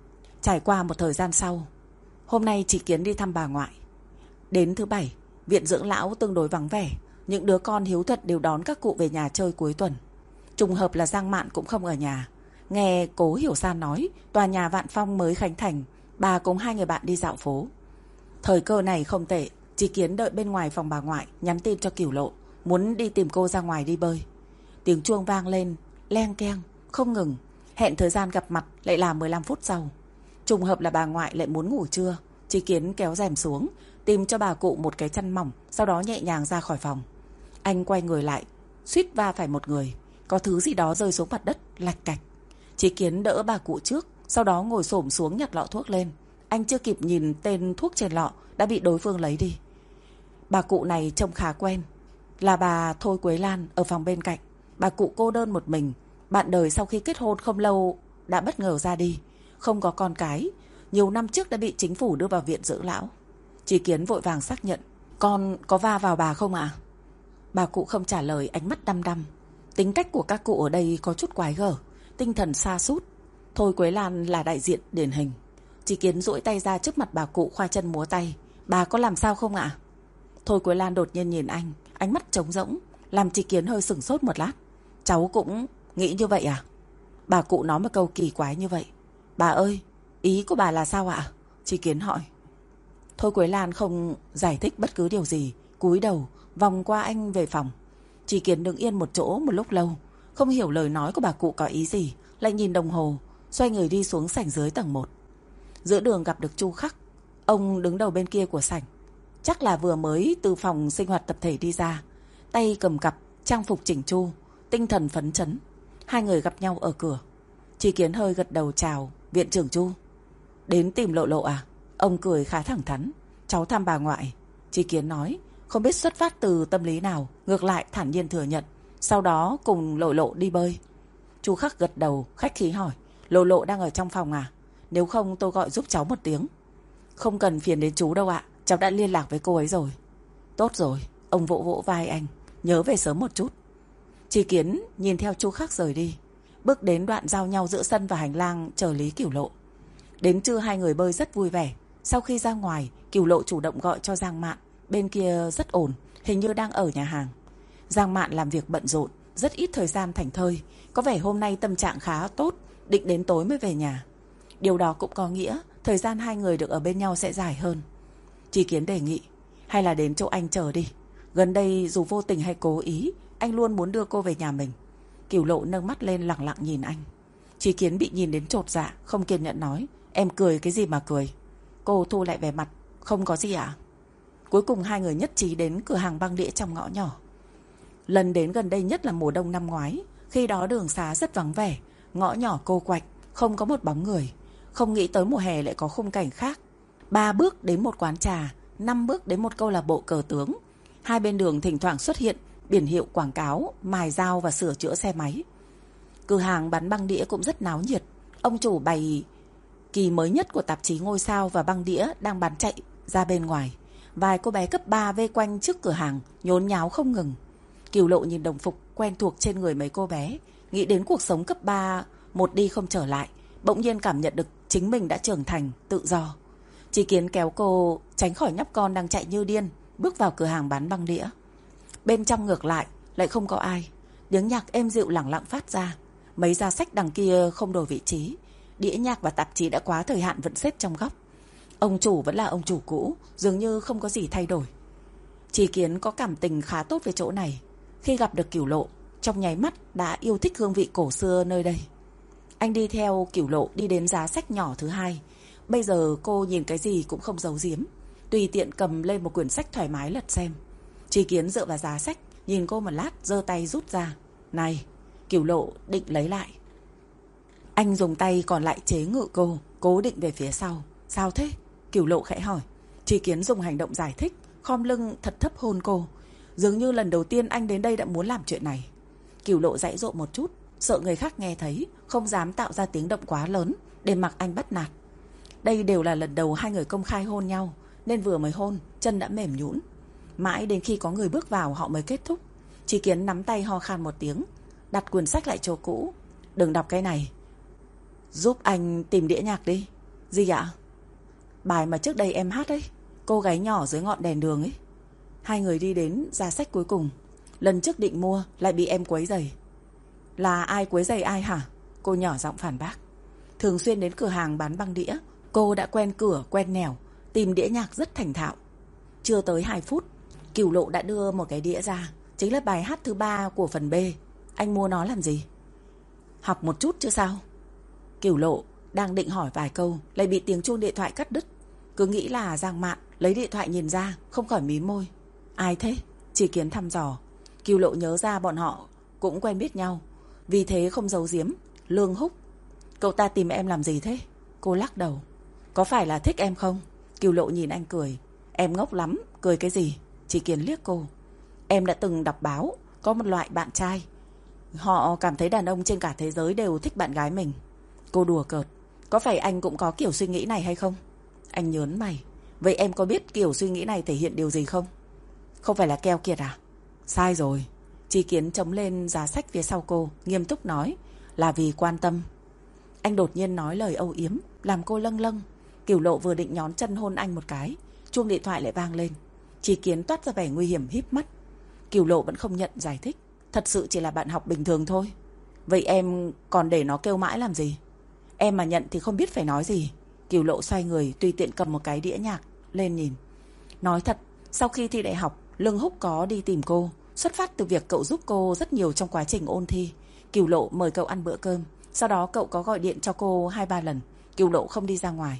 Trải qua một thời gian sau, hôm nay chị Kiến đi thăm bà ngoại. Đến thứ bảy, viện dưỡng lão tương đối vắng vẻ. Những đứa con hiếu thuận đều đón các cụ về nhà chơi cuối tuần. Trùng hợp là Giang Mạn cũng không ở nhà. Nghe Cố Hiểu San nói tòa nhà Vạn Phong mới khánh thành, bà cùng hai người bạn đi dạo phố. Thời cơ này không tệ. Chị Kiến đợi bên ngoài phòng bà ngoại, nhắn tin cho Cửu Lộ, muốn đi tìm cô ra ngoài đi bơi. Tiếng chuông vang lên, leng keng, không ngừng. Hẹn thời gian gặp mặt lại là mười lăm phút sau. Trùng hợp là bà ngoại lại muốn ngủ trưa. Chị Kiến kéo rèm xuống, tìm cho bà cụ một cái chăn mỏng, sau đó nhẹ nhàng ra khỏi phòng. Anh quay người lại, suýt va phải một người. Có thứ gì đó rơi xuống mặt đất, lạch cạch. Chị Kiến đỡ bà cụ trước, sau đó ngồi xổm xuống nhặt lọ thuốc lên. Anh chưa kịp nhìn tên thuốc trên lọ đã bị đối phương lấy đi. Bà cụ này trông khá quen, là bà Thôi Quế Lan ở phòng bên cạnh. Bà cụ cô đơn một mình, bạn đời sau khi kết hôn không lâu đã bất ngờ ra đi, không có con cái, nhiều năm trước đã bị chính phủ đưa vào viện dưỡng lão. Chị Kiến vội vàng xác nhận, con có va vào bà không ạ? À? Bà cụ không trả lời, ánh mắt đăm đăm. Tính cách của các cụ ở đây có chút quái gở, tinh thần sa sút. Thôi Quế Lan là đại diện điển hình. Chị Kiến duỗi tay ra trước mặt bà cụ, khoa chân múa tay. Bà có làm sao không ạ? À? Thôi Quế Lan đột nhiên nhìn anh, ánh mắt trống rỗng, làm chị Kiến hơi sửng sốt một lát. Cháu cũng nghĩ như vậy à? Bà cụ nói một câu kỳ quái như vậy. Bà ơi, ý của bà là sao ạ? Chị Kiến hỏi. Thôi Quế Lan không giải thích bất cứ điều gì, cúi đầu vòng qua anh về phòng. Chị Kiến đứng yên một chỗ một lúc lâu, không hiểu lời nói của bà cụ có ý gì, lại nhìn đồng hồ, xoay người đi xuống sảnh dưới tầng một. Giữa đường gặp được Chu Khắc. Ông đứng đầu bên kia của sảnh, chắc là vừa mới từ phòng sinh hoạt tập thể đi ra, tay cầm cặp, trang phục chỉnh chu, tinh thần phấn chấn. Hai người gặp nhau ở cửa. Chị Kiến hơi gật đầu chào. Viện trưởng Chu. Đến tìm Lộ Lộ à? Ông cười khá thẳng thắn. Cháu thăm bà ngoại. Chị Kiến nói, không biết xuất phát từ tâm lý nào, ngược lại thản nhiên thừa nhận. Sau đó cùng Lộ Lộ đi bơi. Chu Khắc gật đầu, khách khí hỏi, Lộ Lộ đang ở trong phòng à? Nếu không tôi gọi giúp cháu một tiếng. Không cần phiền đến chú đâu ạ, cháu đã liên lạc với cô ấy rồi. Tốt rồi. Ông vỗ vỗ vai anh, nhớ về sớm một chút. Chị Kiến nhìn theo Chu Khắc rời đi, bước đến đoạn giao nhau giữa sân và hành lang chờ Lý Cửu Lộ. Đến trưa hai người bơi rất vui vẻ. Sau khi ra ngoài, Cửu Lộ chủ động gọi cho Giang Mạn. Bên kia rất ổn, hình như đang ở nhà hàng. Giang Mạn làm việc bận rộn, rất ít thời gian thảnh thơi. Có vẻ hôm nay tâm trạng khá tốt, định đến tối mới về nhà. Điều đó cũng có nghĩa thời gian hai người được ở bên nhau sẽ dài hơn. Chị Kiến đề nghị, hay là đến chỗ anh chờ đi. Gần đây dù vô tình hay cố ý, anh luôn muốn đưa cô về nhà mình. Cửu Lộ nâng mắt lên lẳng lặng nhìn anh. Chị Kiến bị nhìn đến chột dạ, không kiên nhẫn nói, em cười cái gì mà cười? Cô thu lại vẻ mặt, không có gì ạ. À? Cuối cùng hai người nhất trí đến cửa hàng băng đĩa trong ngõ nhỏ. Lần đến gần đây nhất là mùa đông năm ngoái. Khi đó đường xá rất vắng vẻ, ngõ nhỏ cô quạnh, không có một bóng người. Không nghĩ tới mùa hè lại có khung cảnh khác. Ba bước đến một quán trà, năm bước đến một câu lạc bộ cờ tướng. Hai bên đường thỉnh thoảng xuất hiện biển hiệu quảng cáo, mài dao và sửa chữa xe máy. Cửa hàng bán băng đĩa cũng rất náo nhiệt. Ông chủ bày kỳ mới nhất của tạp chí Ngôi Sao và băng đĩa đang bán chạy ra bên ngoài. Vài cô bé cấp ba vây quanh trước cửa hàng, nhốn nháo không ngừng. Cửu Lộ nhìn đồng phục quen thuộc trên người mấy cô bé, nghĩ đến cuộc sống cấp ba một đi không trở lại, bỗng nhiên cảm nhận được chính mình đã trưởng thành, tự do. Chị Kiến kéo cô tránh khỏi nhóc con đang chạy như điên, bước vào cửa hàng bán băng đĩa. Bên trong ngược lại, lại không có ai. Tiếng nhạc êm dịu lẳng lặng phát ra. Mấy giá sách đằng kia không đổi vị trí. Đĩa nhạc và tạp chí đã quá thời hạn vẫn xếp trong góc. Ông chủ vẫn là ông chủ cũ, dường như không có gì thay đổi. Chị Kiến có cảm tình khá tốt với chỗ này. Khi gặp được Cửu Lộ, trong nháy mắt đã yêu thích hương vị cổ xưa nơi đây. Anh đi theo Cửu Lộ đi đến giá sách nhỏ thứ hai. Bây giờ cô nhìn cái gì cũng không giấu giếm, tùy tiện cầm lên một quyển sách thoải mái lật xem. Chị Kiến dựa vào giá sách, nhìn cô một lát, giơ tay rút ra. Này, Cửu Lộ định lấy lại. Anh dùng tay còn lại chế ngự cô, cố định về phía sau. Sao thế? Cửu Lộ khẽ hỏi. Chị Kiến dùng hành động giải thích, khom lưng thật thấp hôn cô. Dường như lần đầu tiên anh đến đây đã muốn làm chuyện này. Cửu Lộ giãy giụa một chút, sợ người khác nghe thấy, không dám tạo ra tiếng động quá lớn để mặc anh bắt nạt. Đây đều là lần đầu hai người công khai hôn nhau, nên vừa mới hôn, chân đã mềm nhũn. Mãi đến khi có người bước vào họ mới kết thúc. Chị Kiến nắm tay ho khan một tiếng, đặt quyển sách lại chỗ cũ. Đừng đọc cái này, giúp anh tìm đĩa nhạc đi. Gì ạ? Bài mà trước đây em hát ấy, cô gái nhỏ dưới ngọn đèn đường ấy. Hai người đi đến giá sách cuối cùng. Lần trước định mua lại bị em quấy rầy. Là ai quấy rầy ai hả? Cô nhỏ giọng phản bác. Thường xuyên đến cửa hàng bán băng đĩa, cô đã quen cửa quen nẻo, tìm đĩa nhạc rất thành thạo. Chưa tới hai phút, Cửu Lộ đã đưa một cái đĩa ra, chính là bài hát thứ ba của phần B. Anh mua nó làm gì? Học một chút chứ sao? Cửu Lộ đang định hỏi vài câu, lại bị tiếng chuông điện thoại cắt đứt. Cứ nghĩ là Giang Mạn, lấy điện thoại nhìn ra, không khỏi mím môi. Ai thế? Chỉ Kiến thăm dò. Cửu Lộ nhớ ra bọn họ cũng quen biết nhau, vì thế không giấu giếm. Lương Húc. Cậu ta tìm em làm gì thế? Cô lắc đầu. Có phải là thích em không? Cửu Lộ nhìn anh cười. Em ngốc lắm, cười cái gì? Chỉ Kiến liếc cô. Em đã từng đọc báo, có một loại bạn trai, họ cảm thấy đàn ông trên cả thế giới đều thích bạn gái mình. Cô đùa cợt. Có phải anh cũng có kiểu suy nghĩ này hay không? Anh nhớn mày. Vậy em có biết kiểu suy nghĩ này thể hiện điều gì không? Không phải là keo kiệt à? Sai rồi. Chỉ Kiến chống lên giá sách phía sau cô, nghiêm túc nói. Là vì quan tâm. Anh đột nhiên nói lời âu yếm, làm cô lâng lâng. Cửu Lộ vừa định nhón chân hôn anh một cái, chuông điện thoại lại vang lên. Chỉ Kiến toát ra vẻ nguy hiểm híp mắt. Cửu Lộ vẫn không nhận giải thích. Thật sự chỉ là bạn học bình thường thôi. Vậy em còn để nó kêu mãi làm gì? Em mà nhận thì không biết phải nói gì. Cửu Lộ xoay người, tùy tiện cầm một cái đĩa nhạc lên nhìn. Nói thật, sau khi thi đại học, Lương Húc có đi tìm cô. Xuất phát từ việc cậu giúp cô rất nhiều trong quá trình ôn thi. Cửu Lộ mời cậu ăn bữa cơm. Sau đó cậu có gọi điện cho cô hai ba lần. Cửu Lộ không đi ra ngoài,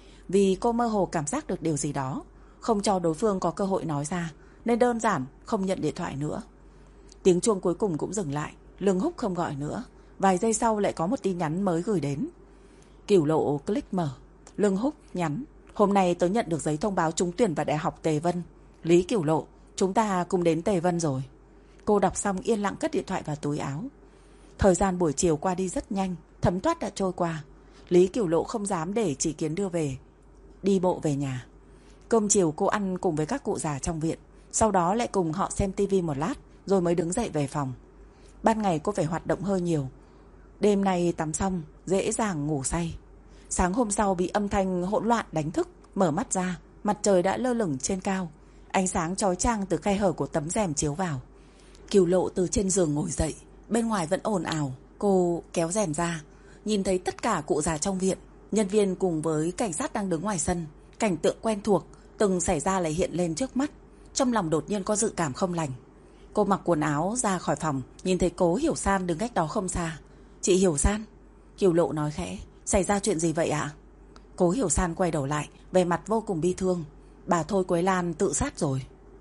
vì cô mơ hồ cảm giác được điều gì đó, không cho đối phương có cơ hội nói ra, nên đơn giản không nhận điện thoại nữa. Tiếng chuông cuối cùng cũng dừng lại. Lương Húc không gọi nữa. Vài giây sau lại có một tin nhắn mới gửi đến. Cửu Lộ click mở. Lương Húc nhắn. Hôm nay tớ nhận được giấy thông báo trúng tuyển vào Đại học Tề Vân. Lý Cửu Lộ, chúng ta cùng đến Tề Vân rồi. Cô đọc xong yên lặng cất điện thoại vào túi áo. Thời gian buổi chiều qua đi rất nhanh, thấm thoát đã trôi qua. Lý Cửu Lộ không dám để Chỉ Kiến đưa về, đi bộ về nhà. Cơm chiều cô ăn cùng với các cụ già trong viện, sau đó lại cùng họ xem tivi một lát, rồi mới đứng dậy về phòng. Ban ngày cô phải hoạt động hơi nhiều. Đêm nay tắm xong, dễ dàng ngủ say. Sáng hôm sau bị âm thanh hỗn loạn đánh thức, mở mắt ra, mặt trời đã lơ lửng trên cao. Ánh sáng chói chang từ khe hở của tấm rèm chiếu vào. Cửu Lộ từ trên giường ngồi dậy. Bên ngoài vẫn ồn ào. Cô kéo rèm ra, nhìn thấy tất cả cụ già trong viện, nhân viên cùng với cảnh sát đang đứng ngoài sân. Cảnh tượng quen thuộc từng xảy ra lại hiện lên trước mắt. Trong lòng đột nhiên có dự cảm không lành. Cô mặc quần áo ra khỏi phòng, nhìn thấy Cố Hiểu San đứng cách đó không xa. Chị Hiểu San. Cửu Lộ nói khẽ. Xảy ra chuyện gì vậy ạ? Cố Hiểu San quay đầu lại, vẻ mặt vô cùng bi thương. Bà Thôi Quế Lan tự sát rồi.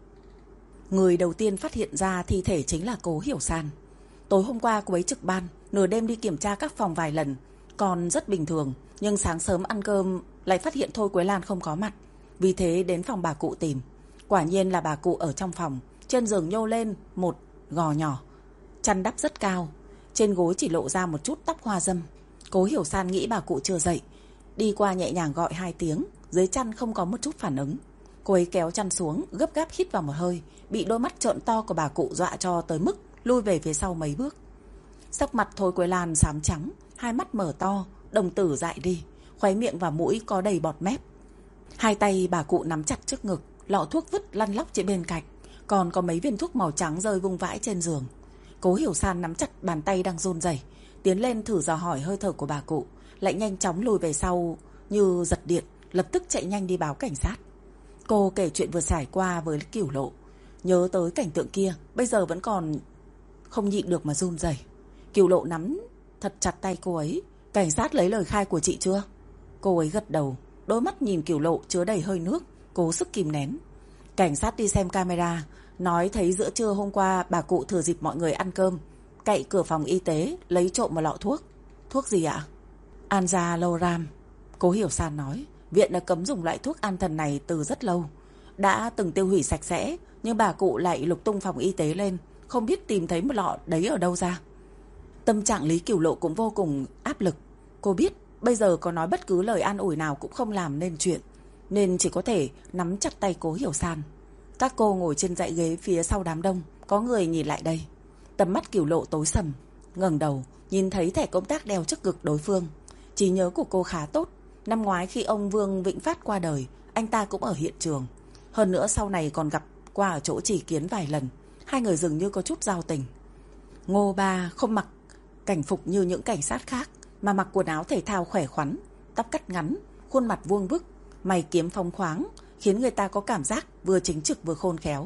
Người đầu tiên phát hiện ra thi thể chính là Cố Hiểu San. Tối hôm qua cô ấy trực ban, nửa đêm đi kiểm tra các phòng vài lần, còn rất bình thường. Nhưng sáng sớm ăn cơm lại phát hiện Thôi Quế Lan không có mặt. Vì thế đến phòng bà cụ tìm. Quả nhiên là bà cụ ở trong phòng. Trên giường nhô lên một gò nhỏ, chăn đắp rất cao, trên gối chỉ lộ ra một chút tóc hoa dâm. Cố Hiểu San nghĩ bà cụ chưa dậy, đi qua nhẹ nhàng gọi hai tiếng. Dưới chăn không có một chút phản ứng. Cô ấy kéo chăn xuống, gấp gáp hít vào một hơi, bị đôi mắt trợn to của bà cụ dọa cho tới mức lui về phía sau mấy bước. Sắc mặt Thôi Quế Lan xám trắng, hai mắt mở to, đồng tử dại đi, khóe miệng và mũi có đầy bọt mép. Hai tay bà cụ nắm chặt trước ngực, lọ thuốc vứt lăn lóc trên bên cạnh, còn có mấy viên thuốc màu trắng rơi vung vãi trên giường. Cố Hiểu San nắm chặt bàn tay đang run rẩy, tiến lên thử dò hỏi hơi thở của bà cụ, lại nhanh chóng lùi về sau như giật điện, lập tức chạy nhanh đi báo cảnh sát. Cô kể chuyện vừa trải qua với Cửu Lộ, nhớ tới cảnh tượng kia, bây giờ vẫn còn không nhịn được mà run rẩy. Cửu Lộ nắm thật chặt tay cô ấy. Cảnh sát lấy lời khai của chị chưa? Cô ấy gật đầu, đôi mắt nhìn Cửu Lộ chứa đầy hơi nước, cố sức kìm nén. Cảnh sát đi xem camera, nói thấy giữa trưa hôm qua bà cụ thừa dịp mọi người ăn cơm, cậy cửa phòng y tế lấy trộm một lọ thuốc. Thuốc gì ạ? Anzaloram. Cố Hiểu San nói. Viện đã cấm dùng loại thuốc an thần này từ rất lâu, đã từng tiêu hủy sạch sẽ, nhưng bà cụ lại lục tung phòng y tế lên, không biết tìm thấy một lọ đấy ở đâu ra. Tâm trạng Lý Cửu Lộ cũng vô cùng áp lực. Cô biết bây giờ có nói bất cứ lời an ủi nào cũng không làm nên chuyện, nên chỉ có thể nắm chặt tay Cố Hiểu San. Các cô ngồi trên dãy ghế phía sau đám đông, có người nhìn lại đây. Tầm mắt Cửu Lộ tối sầm, ngẩng đầu nhìn thấy thẻ công tác đeo trước ngực đối phương. Trí nhớ của cô khá tốt, Năm ngoái khi ông Vương Vĩnh Phát qua đời, anh ta cũng ở hiện trường. Hơn nữa sau này còn gặp qua ở chỗ Chỉ Kiến vài lần. Hai người dường như có chút giao tình. Ngô Ba không mặc cảnh phục như những cảnh sát khác, mà mặc quần áo thể thao khỏe khoắn, tóc cắt ngắn, khuôn mặt vuông vức, mày kiếm phóng khoáng, khiến người ta có cảm giác vừa chính trực vừa khôn khéo.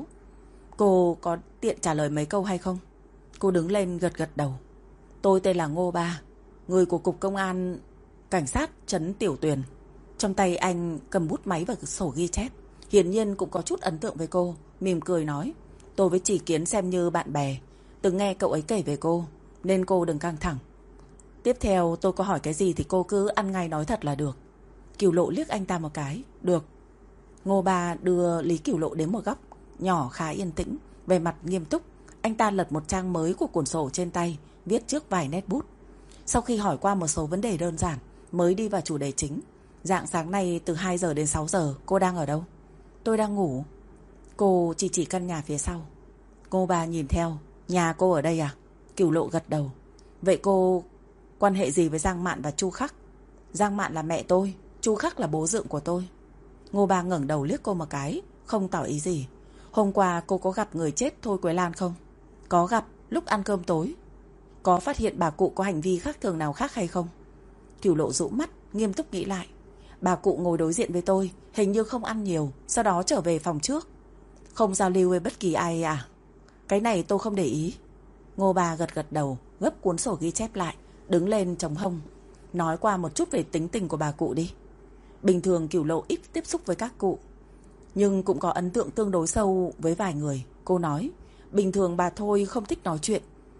Cô có tiện trả lời mấy câu hay không? Cô đứng lên gật gật đầu. Tôi tên là Ngô Ba, người của Cục Công an Cảnh sát trấn Tiểu Tuyền. Trong tay anh cầm bút máy và sổ ghi chép. Hiển nhiên cũng có chút ấn tượng với cô, mỉm cười nói. Tôi với Chỉ Kiến xem như bạn bè, từng nghe cậu ấy kể về cô, nên cô đừng căng thẳng. Tiếp theo tôi có hỏi cái gì thì cô cứ ăn ngay nói thật là được. Cửu Lộ liếc anh ta một cái. Được. Ngô Ba đưa Lý Cửu Lộ đến một góc nhỏ khá yên tĩnh, về mặt nghiêm túc. Anh ta lật một trang mới của cuốn sổ trên tay, viết trước vài nét bút. Sau khi hỏi qua một số vấn đề đơn giản, mới đi vào chủ đề chính. Rạng sáng nay từ hai giờ đến sáu giờ, cô đang ở đâu? Tôi đang ngủ. Cô chỉ chỉ căn nhà phía sau. Ngô Ba nhìn theo. Nhà cô ở đây à? Cửu Lộ gật đầu. Vậy cô quan hệ gì với Giang Mạn và Chu Khắc? Giang Mạn là mẹ tôi, Chu Khắc là bố dượng của tôi. Ngô Ba ngẩng đầu liếc cô một cái, không tỏ ý gì. Hôm qua cô có gặp người chết Thôi Quế Lan không? Có gặp, lúc ăn cơm tối. Có phát hiện bà cụ có hành vi khác thường nào khác hay không? Cửu Lộ rũ mắt, nghiêm túc nghĩ lại. Bà cụ ngồi đối diện với tôi, hình như không ăn nhiều, sau đó trở về phòng trước. Không giao lưu với bất kỳ ai à? Cái này tôi không để ý. Ngô Ba gật gật đầu, gấp cuốn sổ ghi chép lại, đứng lên chống hông. Nói qua một chút về tính tình của bà cụ đi. Bình thường Cửu Lộ ít tiếp xúc với các cụ, nhưng cũng có ấn tượng tương đối sâu với vài người. Cô nói, bình thường bà Thôi không thích nói chuyện,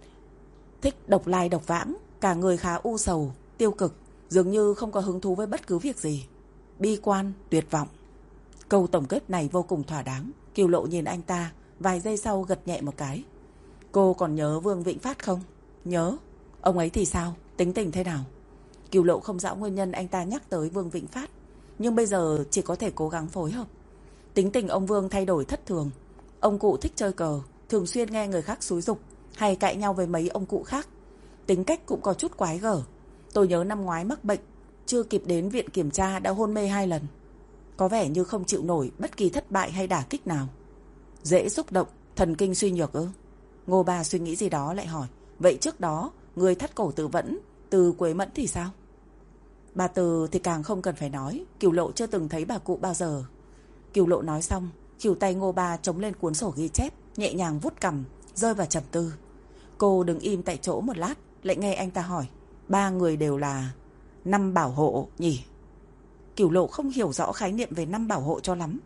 thích độc lai độc vãng, cả người khá u sầu, tiêu cực, dường như không có hứng thú với bất cứ việc gì. Bi quan, tuyệt vọng. Câu tổng kết này vô cùng thỏa đáng. Cửu Lộ nhìn anh ta, vài giây sau gật nhẹ một cái. Cô còn nhớ Vương Vĩnh Phát không? Nhớ. Ông ấy thì sao? Tính tình thế nào? Cửu Lộ không rõ nguyên nhân anh ta nhắc tới Vương Vĩnh Phát, nhưng bây giờ chỉ có thể cố gắng phối hợp. Tính tình ông Vương thay đổi thất thường. Ông cụ thích chơi cờ, thường xuyên nghe người khác xúi giục, hay cãi nhau với mấy ông cụ khác. Tính cách cũng có chút quái gở. Tôi nhớ năm ngoái mắc bệnh, chưa kịp đến viện kiểm tra đã hôn mê hai lần. Có vẻ như không chịu nổi bất kỳ thất bại hay đả kích nào. Dễ xúc động, thần kinh suy nhược ư? Ngô Ba suy nghĩ gì đó lại hỏi. Vậy trước đó, người thắt cổ tự vẫn, Từ Quế Mẫn thì sao? Bà Từ thì càng không cần phải nói. Cửu Lộ chưa từng thấy bà cụ bao giờ. Cửu Lộ nói xong, khỉu tay Ngô Ba chống lên cuốn sổ ghi chép, nhẹ nhàng vuốt cằm, rơi vào trầm tư. Cô đứng im tại chỗ một lát, lại nghe anh ta hỏi. Ba người đều là năm bảo hộ nhỉ? Cửu Lộ không hiểu rõ khái niệm về năm bảo hộ cho lắm,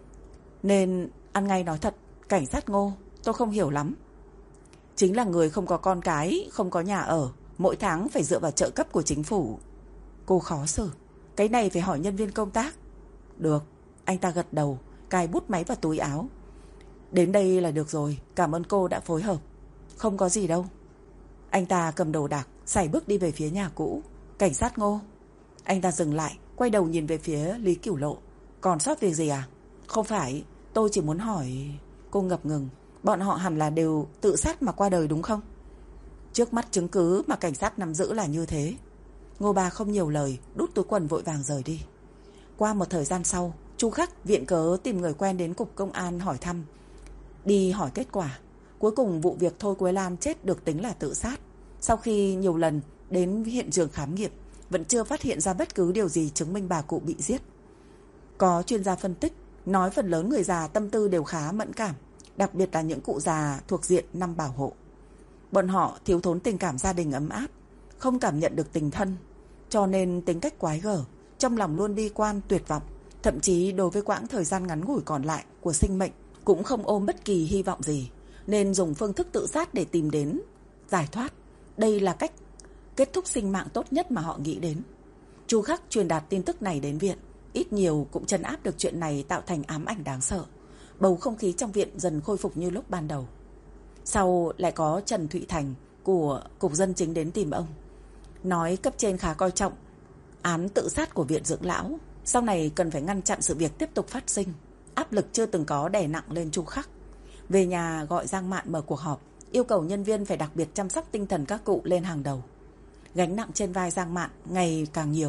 nên ăn ngay nói thật. Cảnh sát Ngô, tôi không hiểu lắm. Chính là người không có con cái, không có nhà ở, mỗi tháng phải dựa vào trợ cấp của chính phủ. Cô khó xử. Cái này phải hỏi nhân viên công tác. Được. Anh ta gật đầu, cài bút máy vào túi áo. Đến đây là được rồi, cảm ơn cô đã phối hợp. Không có gì đâu. Anh ta cầm đồ đạc, sải bước đi về phía nhà cũ. Cảnh sát Ngô. Anh ta dừng lại, quay đầu nhìn về phía Lý Cửu Lộ. Còn sót việc gì à? Không phải, tôi chỉ muốn hỏi. Cô ngập ngừng. Bọn họ hẳn là đều tự sát mà qua đời đúng không? Trước mắt chứng cứ mà cảnh sát nắm giữ là như thế. Ngô Ba không nhiều lời, đút túi quần vội vàng rời đi. Qua một thời gian sau, Chu Khắc viện cớ tìm người quen đến cục công an hỏi thăm. Đi hỏi kết quả. Cuối cùng vụ việc Thôi Quế Lan chết được tính là tự sát. Sau khi nhiều lần đến hiện trường khám nghiệm, vẫn chưa phát hiện ra bất cứ điều gì chứng minh bà cụ bị giết. Có chuyên gia phân tích nói phần lớn người già tâm tư đều khá mẫn cảm, đặc biệt là những cụ già thuộc diện năm bảo hộ. Bọn họ thiếu thốn tình cảm gia đình ấm áp, không cảm nhận được tình thân, cho nên tính cách quái gở, trong lòng luôn bi quan tuyệt vọng, thậm chí đối với quãng thời gian ngắn ngủi còn lại của sinh mệnh cũng không ôm bất kỳ hy vọng gì, nên dùng phương thức tự sát để tìm đến giải thoát. Đây là cách kết thúc sinh mạng tốt nhất mà họ nghĩ đến. Chu Khắc truyền đạt tin tức này đến viện, ít nhiều cũng trấn áp được chuyện này tạo thành ám ảnh đáng sợ. Bầu không khí trong viện dần khôi phục như lúc ban đầu. Sau lại có Trần Thụy Thành của Cục Dân Chính đến tìm ông, nói cấp trên khá coi trọng án tự sát của viện dưỡng lão, sau này cần phải ngăn chặn sự việc tiếp tục phát sinh. Áp lực chưa từng có đè nặng lên Chu Khắc. Về nhà gọi Giang Mạn mở cuộc họp, yêu cầu nhân viên phải đặc biệt chăm sóc tinh thần các cụ lên hàng đầu. Gánh nặng trên vai Giang Mạn ngày càng nhiều.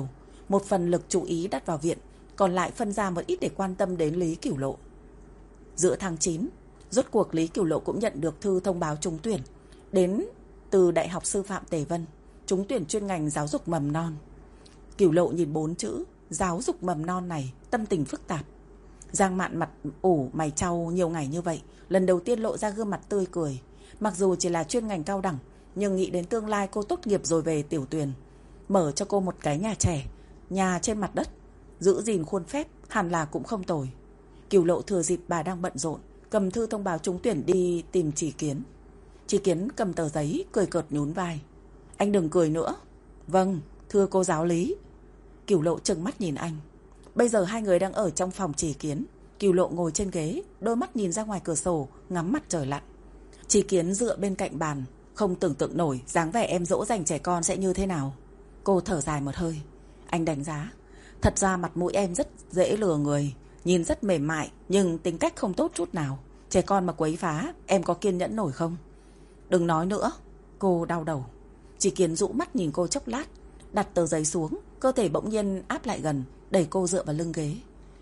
Một phần lực chú ý đặt vào viện, còn lại phân ra một ít để quan tâm đến Lý Cửu Lộ. Giữa tháng chín, rốt cuộc Lý Cửu Lộ cũng nhận được thư thông báo trúng tuyển đến từ Đại học Sư phạm Tề Vân, trúng tuyển chuyên ngành giáo dục mầm non. Cửu Lộ nhìn bốn chữ giáo dục mầm non này, tâm tình phức tạp. Giang Mạn mặt ủ mày chau nhiều ngày như vậy, lần đầu tiên lộ ra gương mặt tươi cười. Mặc dù chỉ là chuyên ngành cao đẳng, nhưng nghĩ đến tương lai cô tốt nghiệp rồi về Tiểu Tuyền, mở cho cô một cái nhà trẻ, nhà trên mặt đất, giữ gìn khuôn phép, hẳn là cũng không tồi. Cửu Lộ thừa dịp bà đang bận rộn, cầm thư thông báo trúng tuyển đi tìm Chỉ Kiến. Chỉ Kiến cầm tờ giấy, cười cợt nhún vai. Anh đừng cười nữa. Vâng, thưa cô giáo Lý. Cửu Lộ trừng mắt nhìn anh. Bây giờ hai người đang ở trong phòng Chỉ Kiến. Cửu Lộ ngồi trên ghế, đôi mắt nhìn ra ngoài cửa sổ, ngắm mặt trời lặn. Chỉ Kiến dựa bên cạnh bàn, không tưởng tượng nổi dáng vẻ em dỗ dành trẻ con sẽ như thế nào. Cô thở dài một hơi. Anh đánh giá, thật ra mặt mũi em rất dễ lừa người, nhìn rất mềm mại, nhưng tính cách không tốt chút nào. Trẻ con mà quấy phá, em có kiên nhẫn nổi không? Đừng nói nữa. Cô đau đầu. Chỉ Kiến rũ mắt nhìn cô chốc lát, đặt tờ giấy xuống, cơ thể bỗng nhiên áp lại gần, đẩy cô dựa vào lưng ghế.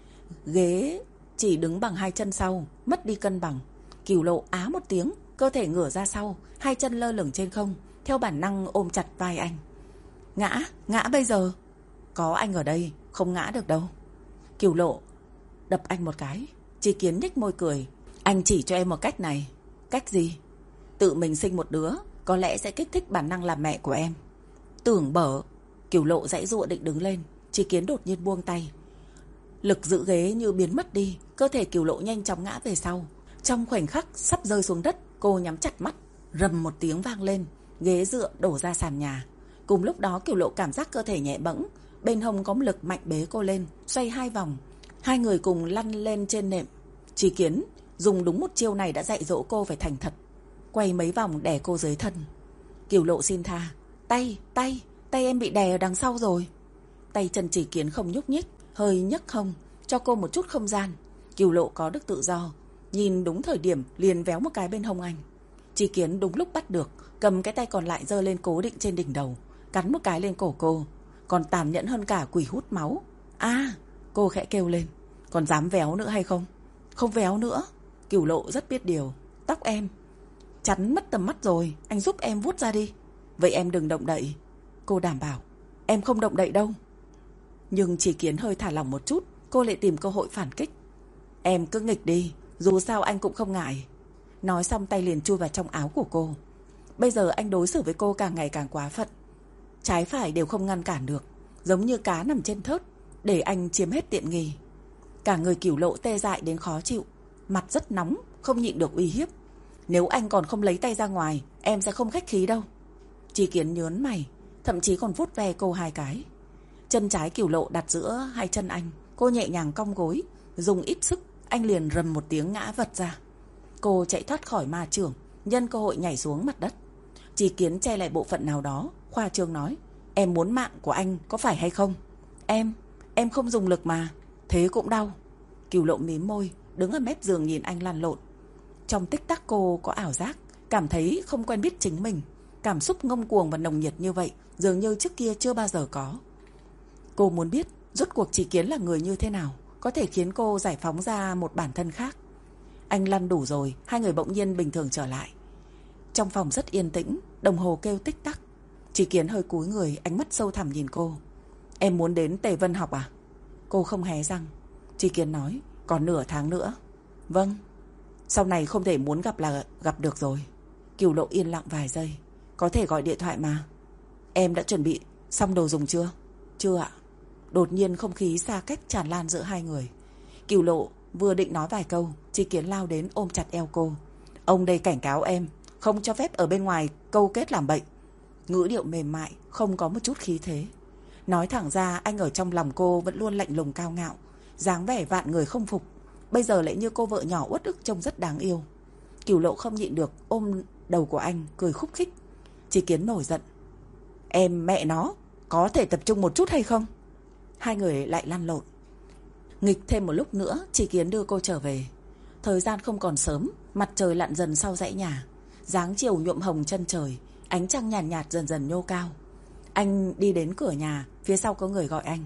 Ghế chỉ đứng bằng hai chân sau, mất đi cân bằng. Cửu Lộ á một tiếng, cơ thể ngửa ra sau, hai chân lơ lửng trên không, theo bản năng ôm chặt vai anh. Ngã, ngã bây giờ. Có anh ở đây, không ngã được đâu. Cửu Lộ đập anh một cái. Chỉ Kiến nhếch môi cười. Anh chỉ cho em một cách này. Cách gì? Tự mình sinh một đứa, có lẽ sẽ kích thích bản năng làm mẹ của em. Tưởng bở. Cửu Lộ giãy giụa định đứng lên. Chỉ Kiến đột nhiên buông tay. Lực giữ ghế như biến mất đi, cơ thể Cửu Lộ nhanh chóng ngã về sau. Trong khoảnh khắc sắp rơi xuống đất, cô nhắm chặt mắt, rầm một tiếng vang lên, ghế dựa đổ ra sàn nhà. Cùng lúc đó Cửu Lộ cảm giác cơ thể nhẹ bẫng, bên hông có một lực mạnh bế cô lên, xoay hai vòng. Hai người cùng lăn lên trên nệm. Chỉ Kiến dùng đúng một chiêu này đã dạy dỗ cô phải thành thật. Quay mấy vòng đè cô dưới thân. Cửu Lộ xin tha. Tay, tay, tay em bị đè ở đằng sau rồi. Tay chân Chỉ Kiến không nhúc nhích, hơi nhấc hông, cho cô một chút không gian. Cửu Lộ có được tự do, nhìn đúng thời điểm liền véo một cái bên hông anh. Chỉ Kiến đúng lúc bắt được, cầm cái tay còn lại giơ lên cố định trên đỉnh đầu, cắn một cái lên cổ cô. Còn tàn nhẫn hơn cả quỷ hút máu. À, cô khẽ kêu lên. Còn dám véo nữa hay không? Không véo nữa. Cửu Lộ rất biết điều. Tóc em chắn mất tầm mắt rồi, anh giúp em vuốt ra đi. Vậy em đừng động đậy. Cô đảm bảo. Em không động đậy đâu. Nhưng Chỉ Kiến hơi thả lỏng một chút, cô lại tìm cơ hội phản kích. Em cứ nghịch đi, dù sao anh cũng không ngại. Nói xong tay liền chui vào trong áo của cô. Bây giờ anh đối xử với cô càng ngày càng quá phận, trái phải đều không ngăn cản được, giống như cá nằm trên thớt, để anh chiếm hết tiện nghi. Cả người Cửu Lộ tê dại đến khó chịu, mặt rất nóng, không nhịn được uy hiếp. Nếu anh còn không lấy tay ra ngoài, em sẽ không khách khí đâu. Chỉ Kiến nhớn mày, thậm chí còn vuốt ve cô hai cái. Chân trái Cửu Lộ đặt giữa hai chân anh, cô nhẹ nhàng cong gối, dùng ít sức, anh liền rầm một tiếng ngã vật ra. Cô chạy thoát khỏi ma chưởng, nhân cơ hội nhảy xuống mặt đất. Chỉ Kiến che lại bộ phận nào đó, khoa trương nói. Em muốn mạng của anh có phải hay không? Em, em không dùng lực mà. Thế cũng đau. Cửu Lộ mím môi, đứng ở mép giường nhìn anh lăn lộn. Trong tích tắc cô có ảo giác, cảm thấy không quen biết chính mình. Cảm xúc ngông cuồng và nồng nhiệt như vậy, dường như trước kia chưa bao giờ có. Cô muốn biết rốt cuộc Chỉ Kiến là người như thế nào, có thể khiến cô giải phóng ra một bản thân khác. Anh lăn đủ rồi, hai người bỗng nhiên bình thường trở lại. Trong phòng rất yên tĩnh, đồng hồ kêu tích tắc. Chỉ Kiến hơi cúi người, ánh mắt sâu thẳm nhìn cô. Em muốn đến Tề Vân học à? Cô không hé răng. Chỉ Kiến nói, còn nửa tháng nữa. Vâng. Sau này không thể muốn gặp là gặp được rồi. Cửu Lộ yên lặng vài giây. Có thể gọi điện thoại mà. Em đã chuẩn bị xong đồ dùng chưa? Chưa ạ. Đột nhiên không khí xa cách tràn lan giữa hai người. Cửu Lộ vừa định nói vài câu, Chỉ Kiến lao đến ôm chặt eo cô. Ông đây cảnh cáo em, không cho phép ở bên ngoài câu kết làm bậy. Ngữ điệu mềm mại, không có một chút khí thế. Nói thẳng ra anh ở trong lòng cô vẫn luôn lạnh lùng cao ngạo, dáng vẻ vạn người không phục. Bây giờ lại như cô vợ nhỏ uất ức trông rất đáng yêu. Cửu Lộ không nhịn được ôm đầu của anh, cười khúc khích. Chỉ Kiến nổi giận. Em mẹ nó, có thể tập trung một chút hay không? Hai người lại lăn lộn. Nghịch thêm một lúc nữa, Chỉ Kiến đưa cô trở về. Thời gian không còn sớm, mặt trời lặn dần sau dãy nhà. Dáng chiều nhuộm hồng chân trời, ánh trăng nhàn nhạt, nhạt dần dần nhô cao. Anh đi đến cửa nhà, phía sau có người gọi anh.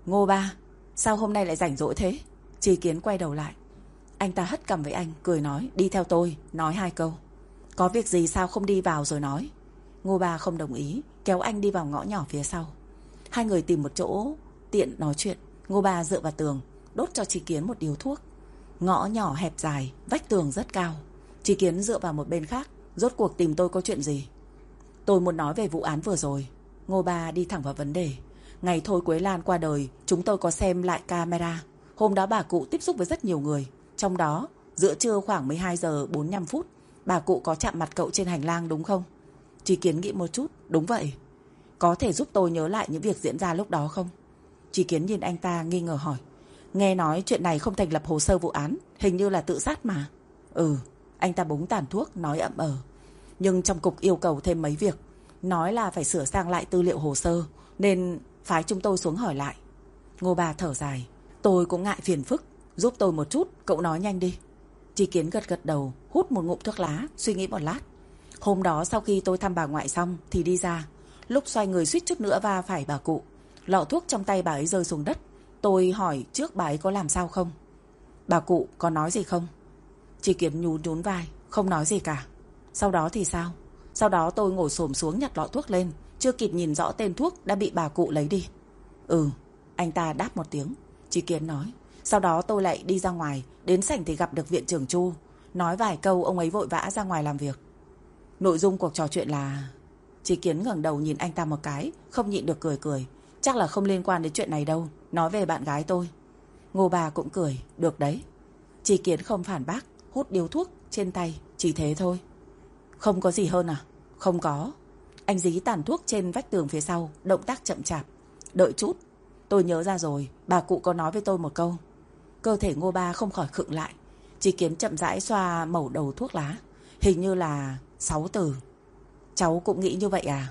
Ngô ba, sao hôm nay lại rảnh rỗi thế? Tri Kiến quay đầu lại. Anh ta hất cằm với anh, cười nói, đi theo tôi, nói hai câu. Có việc gì sao không đi vào rồi nói? Ngô ba không đồng ý, kéo anh đi vào ngõ nhỏ phía sau. Hai người tìm một chỗ tiện nói chuyện. Ngô ba dựa vào tường, đốt cho Tri Kiến một điếu thuốc. Ngõ nhỏ hẹp dài, vách tường rất cao. Tri Kiến dựa vào một bên khác. Rốt cuộc tìm tôi có chuyện gì? Tôi muốn nói về vụ án vừa rồi. Ngô ba đi thẳng vào vấn đề. Ngày Thôi Quế Lan qua đời, chúng tôi có xem lại camera. Hôm đó bà cụ tiếp xúc với rất nhiều người. Trong đó, giữa trưa khoảng mười hai giờ bốn mươi lăm phút, bà cụ có chạm mặt cậu trên hành lang đúng không? Tri Kiến nghĩ một chút. Đúng vậy. Có thể giúp tôi nhớ lại những việc diễn ra lúc đó không? Tri Kiến nhìn anh ta nghi ngờ hỏi. Nghe nói chuyện này không thành lập hồ sơ vụ án, hình như là tự sát mà. Ừ. Anh ta búng tàn thuốc nói ậm ờ. Nhưng trong cục yêu cầu thêm mấy việc. Nói là phải sửa sang lại tư liệu hồ sơ, nên phái chúng tôi xuống hỏi lại. Ngô ba thở dài. Tôi cũng ngại phiền phức, giúp tôi một chút, cậu nói nhanh đi. Tri Kiến gật gật đầu, hút một ngụm thuốc lá, suy nghĩ một lát. Hôm đó sau khi tôi thăm bà ngoại xong thì đi ra. Lúc xoay người suýt chút nữa va phải bà cụ. Lọ thuốc trong tay bà ấy rơi xuống đất. Tôi hỏi trước bà ấy có làm sao không. Bà cụ có nói gì không? Tri Kiến nhún nhún vai. Không nói gì cả. Sau đó thì sao? Sau đó tôi ngồi xổm xuống nhặt lọ thuốc lên. Chưa kịp nhìn rõ tên thuốc đã bị bà cụ lấy đi. Ừ. Anh ta đáp một tiếng. Tri Kiến nói. Sau đó tôi lại đi ra ngoài. Đến sảnh thì gặp được viện trưởng Chu. Nói vài câu ông ấy vội vã ra ngoài làm việc. Nội dung cuộc trò chuyện là... Tri Kiến ngẩng đầu nhìn anh ta một cái, không nhịn được cười cười. Chắc là không liên quan đến chuyện này đâu. Nói về bạn gái tôi. Ngô bà cũng cười. Được đấy. Tri Kiến không phản bác. Hút điếu thuốc trên tay. Chỉ thế thôi. Không có gì hơn à? Không có. Anh dí tàn thuốc trên vách tường phía sau. Động tác chậm chạp. Đợi chút. Tôi nhớ ra rồi. Bà cụ có nói với tôi một câu. Cơ thể Ngô ba không khỏi khựng lại. Tri Kiến chậm rãi xoa mẩu đầu thuốc lá. Hình như là sáu từ. Cháu cũng nghĩ như vậy à?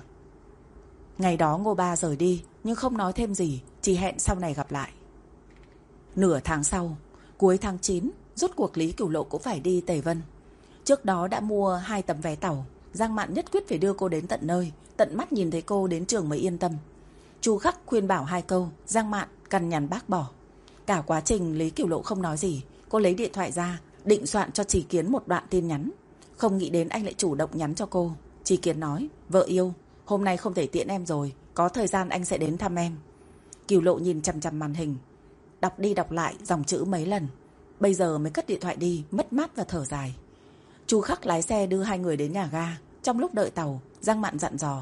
Ngày đó Ngô ba rời đi, nhưng không nói thêm gì, chỉ hẹn sau này gặp lại. Nửa tháng sau, cuối tháng chín, rốt cuộc Lý Cửu Lộ cũng phải đi Tề Vân. Trước đó đã mua hai tấm vé tàu. Giang Mạn nhất quyết phải đưa cô đến tận nơi, tận mắt nhìn thấy cô đến trường mới yên tâm. Chu Khắc khuyên bảo hai câu, Giang Mạn cằn nhằn bác bỏ. Cả quá trình Lý Cửu Lộ không nói gì. Cô lấy điện thoại ra, định soạn cho Tri Kiến một đoạn tin nhắn. Không nghĩ đến anh lại chủ động nhắn cho cô. Tri Kiến nói, vợ yêu, hôm nay không thể tiễn em rồi, có thời gian anh sẽ đến thăm em. Cửu Lộ nhìn chằm chằm màn hình, đọc đi đọc lại dòng chữ mấy lần. Bây giờ mới cất điện thoại đi, mất mát và thở dài. Chu Khắc lái xe đưa hai người đến nhà ga. Trong lúc đợi tàu, Giang Mạn dặn dò,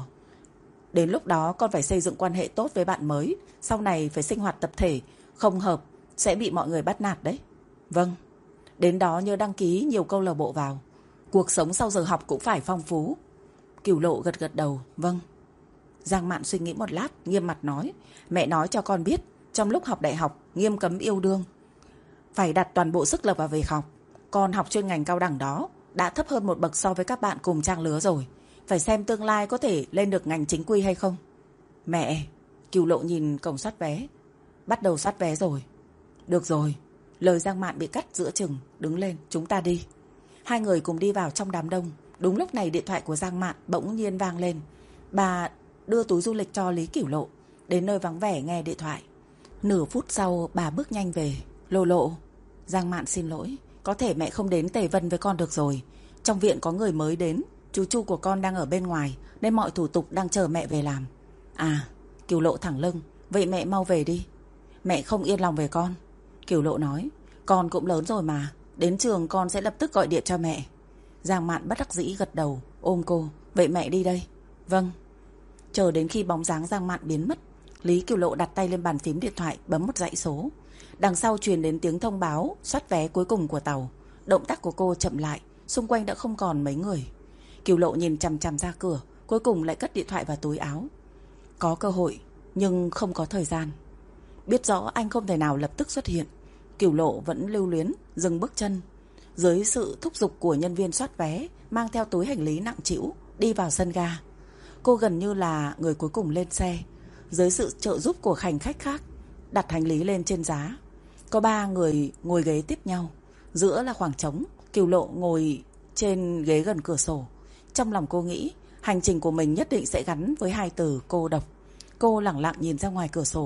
đến lúc đó con phải xây dựng quan hệ tốt với bạn mới. Sau này phải sinh hoạt tập thể. Không hợp sẽ bị mọi người bắt nạt đấy. Vâng. Đến đó nhớ đăng ký nhiều câu lạc bộ vào. Cuộc sống sau giờ học cũng phải phong phú. Cửu Lộ gật gật đầu. Vâng. Giang Mạn suy nghĩ một lát, nghiêm mặt nói, mẹ nói cho con biết, trong lúc học đại học nghiêm cấm yêu đương, phải đặt toàn bộ sức lực vào việc học. Con học chuyên ngành cao đẳng đó đã thấp hơn một bậc so với các bạn cùng trang lứa rồi. Phải xem tương lai có thể lên được ngành chính quy hay không. Mẹ. Cửu Lộ nhìn cổng soát vé. Bắt đầu soát vé rồi. Được rồi. Lời Giang Mạn bị cắt giữa chừng. Đứng lên, chúng ta đi. Hai người cùng đi vào trong đám đông. Đúng lúc này điện thoại của Giang Mạn bỗng nhiên vang lên. Bà đưa túi du lịch cho Lý Cửu Lộ. Đến nơi vắng vẻ nghe điện thoại. Nửa phút sau bà bước nhanh về. Lộ Lộ. Giang Mạn xin lỗi. Có thể mẹ không đến Tề Vân với con được rồi. Trong viện có người mới đến. Chú Chu của con đang ở bên ngoài, nên mọi thủ tục đang chờ mẹ về làm. À. Cửu Lộ thẳng lưng. Vậy mẹ mau về đi. Mẹ không yên lòng về con. Cửu Lộ nói, con cũng lớn rồi mà. Đến trường con sẽ lập tức gọi điện cho mẹ. Giang Mạn bất đắc dĩ gật đầu, ôm cô. Vậy mẹ đi đây. Vâng. Chờ đến khi bóng dáng Giang Mạn biến mất, Lý Cửu Lộ đặt tay lên bàn phím điện thoại, bấm một dãy số. Đằng sau truyền đến tiếng thông báo soát vé cuối cùng của tàu. Động tác của cô chậm lại. Xung quanh đã không còn mấy người. Cửu Lộ nhìn chằm chằm ra cửa, cuối cùng lại cất điện thoại vào túi áo. Có cơ hội, nhưng không có thời gian. Biết rõ anh không thể nào lập tức xuất hiện, Cửu Lộ vẫn lưu luyến dừng bước chân. Dưới sự thúc giục của nhân viên soát vé, mang theo túi hành lý nặng trĩu đi vào sân ga. Cô gần như là người cuối cùng lên xe. Dưới sự trợ giúp của hành khách khác, đặt hành lý lên trên giá. Có ba người ngồi ghế tiếp nhau. Giữa là khoảng trống. Cửu Lộ ngồi trên ghế gần cửa sổ. Trong lòng cô nghĩ hành trình của mình nhất định sẽ gắn với hai từ cô độc. Cô lẳng lặng nhìn ra ngoài cửa sổ.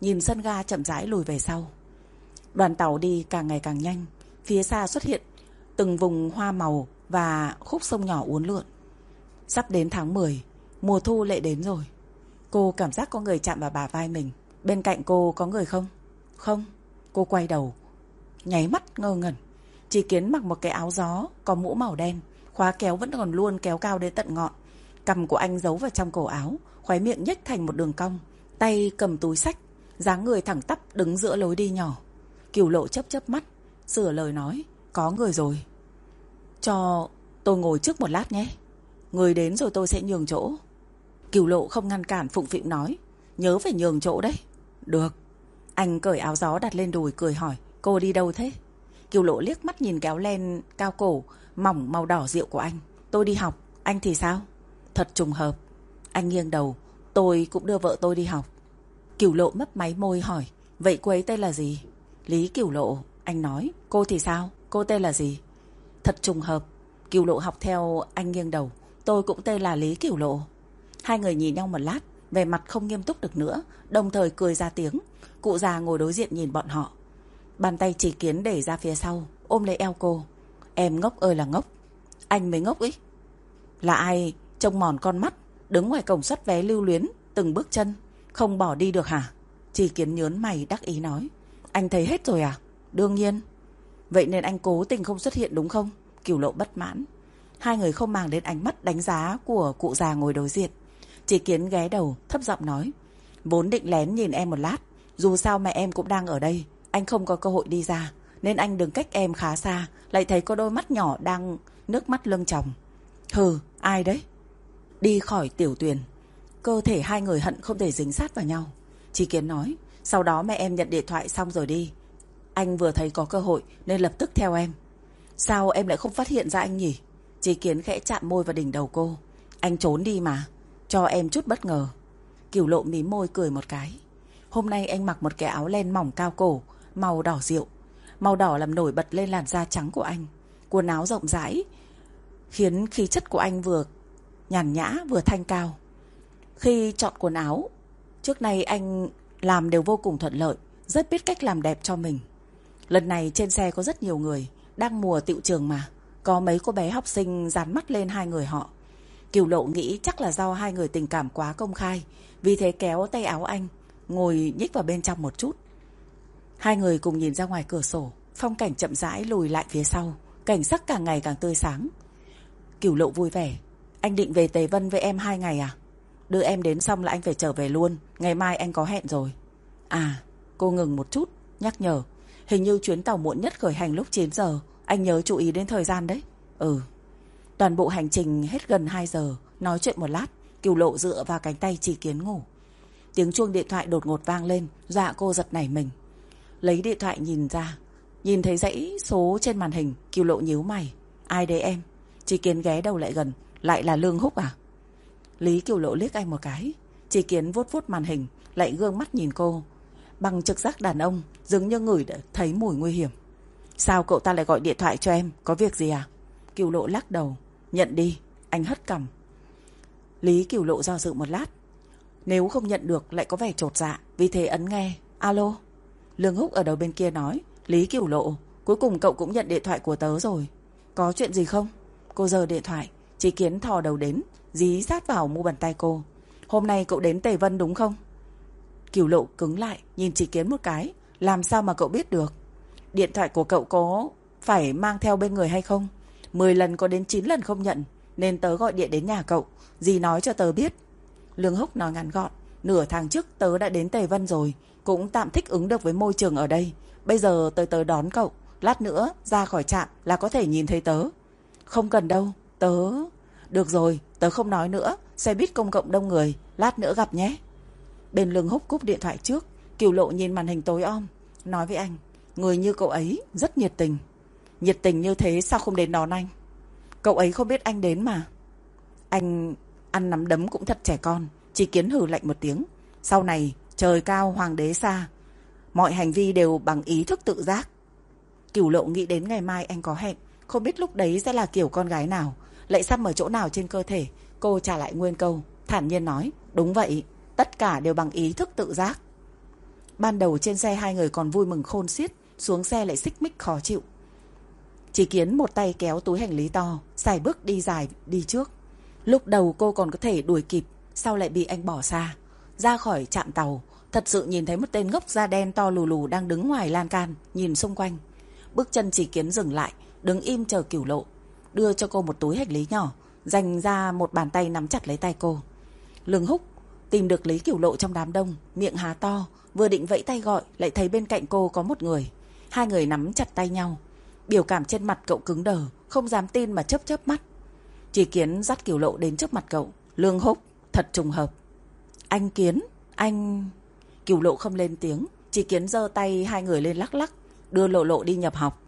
nhìn sân ga chậm rãi lùi về sau. Đoàn tàu đi càng ngày càng nhanh. Phía xa xuất hiện từng vùng hoa màu và khúc sông nhỏ uốn lượn. Sắp đến tháng mười, mùa thu lại đến rồi. Cô cảm giác có người chạm vào bả vai mình. Bên cạnh cô có người không? Không. Cô quay đầu, nháy mắt ngơ ngẩn. Chỉ Kiến mặc một cái áo gió, có mũ màu đen, khóa kéo vẫn còn luôn kéo cao đến tận ngọn. Cằm của anh giấu vào trong cổ áo, khóe miệng nhếch thành một đường cong, tay cầm túi xách, dáng người thẳng tắp đứng giữa lối đi nhỏ. Cửu Lộ chớp chớp mắt, sửa lời nói, có người rồi. Cho tôi ngồi trước một lát nhé. Người đến rồi tôi sẽ nhường chỗ. Cửu Lộ không ngăn cản, phụng phịu nói, nhớ phải nhường chỗ đấy. Được. Anh cởi áo gió đặt lên đùi cười hỏi, cô đi đâu thế? Cửu Lộ liếc mắt nhìn kéo len cao cổ mỏng màu đỏ rượu của anh. Tôi đi học, anh thì sao? Thật trùng hợp. Anh nghiêng đầu, tôi cũng đưa vợ tôi đi học. Cửu Lộ mấp máy môi hỏi, vậy cô ấy tên là gì? Lý Cửu Lộ. Anh nói, cô thì sao? Cô tên là gì? Thật trùng hợp. Cửu Lộ học theo anh nghiêng đầu, tôi cũng tên là Lý Cửu Lộ. Hai người nhìn nhau một lát, vẻ mặt không nghiêm túc được nữa, đồng thời cười ra tiếng. Cụ già ngồi đối diện nhìn bọn họ. Bàn tay Chỉ Kiến để ra phía sau, ôm lấy eo cô. Em ngốc ơi là ngốc. Anh mới ngốc ý. Là ai trông mòn con mắt, đứng ngoài cổng soát vé lưu luyến từng bước chân, không bỏ đi được hả? Chỉ Kiến nhớn mày đắc ý nói. Anh thấy hết rồi à? Đương nhiên. Vậy nên anh cố tình không xuất hiện đúng không? Cửu Lộ bất mãn. Hai người không màng đến ánh mắt đánh giá của cụ già ngồi đối diện. Chỉ Kiến ghé đầu thấp giọng nói, vốn định lén nhìn em một lát, dù sao mẹ em cũng đang ở đây, anh không có cơ hội đi ra, nên anh đứng cách em khá xa, lại thấy có đôi mắt nhỏ đang nước mắt lưng tròng. Hừ, ai đấy? Đi khỏi Tiểu Tuyền. Cơ thể hai người hận không thể dính sát vào nhau. Chỉ Kiến nói, sau đó mẹ em nhận điện thoại xong rồi đi. Anh vừa thấy có cơ hội nên lập tức theo em. Sao em lại không phát hiện ra anh nhỉ? Chỉ Kiến khẽ chạm môi vào đỉnh đầu cô. Anh trốn đi mà, cho em chút bất ngờ. Cửu Lộ mím môi cười một cái. Hôm nay anh mặc một cái áo len mỏng cao cổ, màu đỏ rượu. Màu đỏ làm nổi bật lên làn da trắng của anh. Quần áo rộng rãi khiến khí chất của anh vừa nhàn nhã vừa thanh cao. Khi chọn quần áo, trước nay anh làm đều vô cùng thuận lợi, rất biết cách làm đẹp cho mình. Lần này trên xe có rất nhiều người, đang mùa tựu trường mà, có mấy cô bé học sinh dán mắt lên hai người họ. Cửu Lộ nghĩ chắc là do hai người tình cảm quá công khai, vì thế kéo tay áo anh, ngồi nhích vào bên trong một chút. Hai người cùng nhìn ra ngoài cửa sổ, phong cảnh chậm rãi lùi lại phía sau, cảnh sắc càng ngày càng tươi sáng. Cửu Lộ vui vẻ, anh định về Tề Vân với em hai ngày à? Đưa em đến xong là anh phải trở về luôn, ngày mai anh có hẹn rồi. À, cô ngừng một chút, nhắc nhở, hình như chuyến tàu muộn nhất khởi hành lúc chín giờ, anh nhớ chú ý đến thời gian đấy. Ừ. Toàn bộ hành trình hết gần hai giờ, nói chuyện một lát, Cửu Lộ dựa vào cánh tay Chỉ Kiến ngủ. Tiếng chuông điện thoại đột ngột vang lên, dọa cô giật nảy mình. Lấy điện thoại nhìn ra, nhìn thấy dãy số trên màn hình, Cửu Lộ nhíu mày. Ai đấy em? Chỉ Kiến ghé đầu lại gần, lại là Lương Húc à? Lý Cửu Lộ liếc anh một cái. Chỉ Kiến vuốt vuốt màn hình, lại gương mắt nhìn cô. Bằng trực giác đàn ông, dường như ngửi đã thấy mùi nguy hiểm. Sao cậu ta lại gọi điện thoại cho em, có việc gì à? Cửu Lộ lắc đầu. Nhận đi. Anh hất cằm. Lý Cửu Lộ do dự một lát. Nếu không nhận được lại có vẻ chột dạ, vì thế ấn nghe. Alo. Lương Húc ở đầu bên kia nói. Lý Cửu Lộ, cuối cùng cậu cũng nhận điện thoại của tớ rồi. Có chuyện gì không? Cô giơ điện thoại. Chỉ Kiến thò đầu đến, dí sát vào mu bàn tay cô. Hôm nay cậu đến Tề Vân đúng không? Cửu Lộ cứng lại, nhìn Chỉ Kiến một cái. Làm sao mà cậu biết được? Điện thoại của cậu có phải mang theo bên người hay không? Mười lần có đến chín lần không nhận, nên tớ gọi điện đến nhà cậu. Dì nói cho tớ biết. Lương Húc nói ngắn gọn. Nửa tháng trước tớ đã đến Tề Vân rồi, cũng tạm thích ứng được với môi trường ở đây. Bây giờ tớ tới đón cậu, lát nữa ra khỏi trạm là có thể nhìn thấy tớ. Không cần đâu, tớ... Được rồi, tớ không nói nữa. Xe buýt công cộng đông người, lát nữa gặp nhé. Bên Lương Húc cúp điện thoại trước. Cửu Lộ nhìn màn hình tối om, nói với anh. Người như cậu ấy rất nhiệt tình. Nhiệt tình như thế sao không đến đón anh? Cậu ấy không biết anh đến mà. Anh ăn nắm đấm cũng thật trẻ con. Chỉ Kiến hừ lạnh một tiếng. Sau này trời cao hoàng đế xa, mọi hành vi đều bằng ý thức tự giác. Cửu Lộ nghĩ đến ngày mai anh có hẹn, không biết lúc đấy sẽ là kiểu con gái nào, lại xăm ở chỗ nào trên cơ thể. Cô trả lại nguyên câu, thản nhiên nói. Đúng vậy, tất cả đều bằng ý thức tự giác. Ban đầu trên xe hai người còn vui mừng khôn xiết, xuống xe lại xích mích khó chịu. Chỉ Kiến một tay kéo túi hành lý to, sải bước đi dài đi trước. Lúc đầu cô còn có thể đuổi kịp, sau lại bị anh bỏ xa. Ra khỏi trạm tàu, thật sự nhìn thấy một tên ngốc da đen to lù lù đang đứng ngoài lan can, nhìn xung quanh. Bước chân Chỉ Kiến dừng lại, đứng im chờ Cửu Lộ, đưa cho cô một túi hành lý nhỏ, dành ra một bàn tay nắm chặt lấy tay cô. Lương Húc tìm được Lý Cửu Lộ trong đám đông, miệng há to, vừa định vẫy tay gọi, lại thấy bên cạnh cô có một người. Hai người nắm chặt tay nhau. Biểu cảm trên mặt cậu cứng đờ, không dám tin mà chớp chớp mắt. Chỉ Kiến dắt Cửu Lộ đến trước mặt cậu. Lương Húc, thật trùng hợp. Anh Kiến, anh... Cửu Lộ không lên tiếng. Chỉ Kiến giơ tay hai người lên lắc lắc, đưa Lộ Lộ đi nhập học.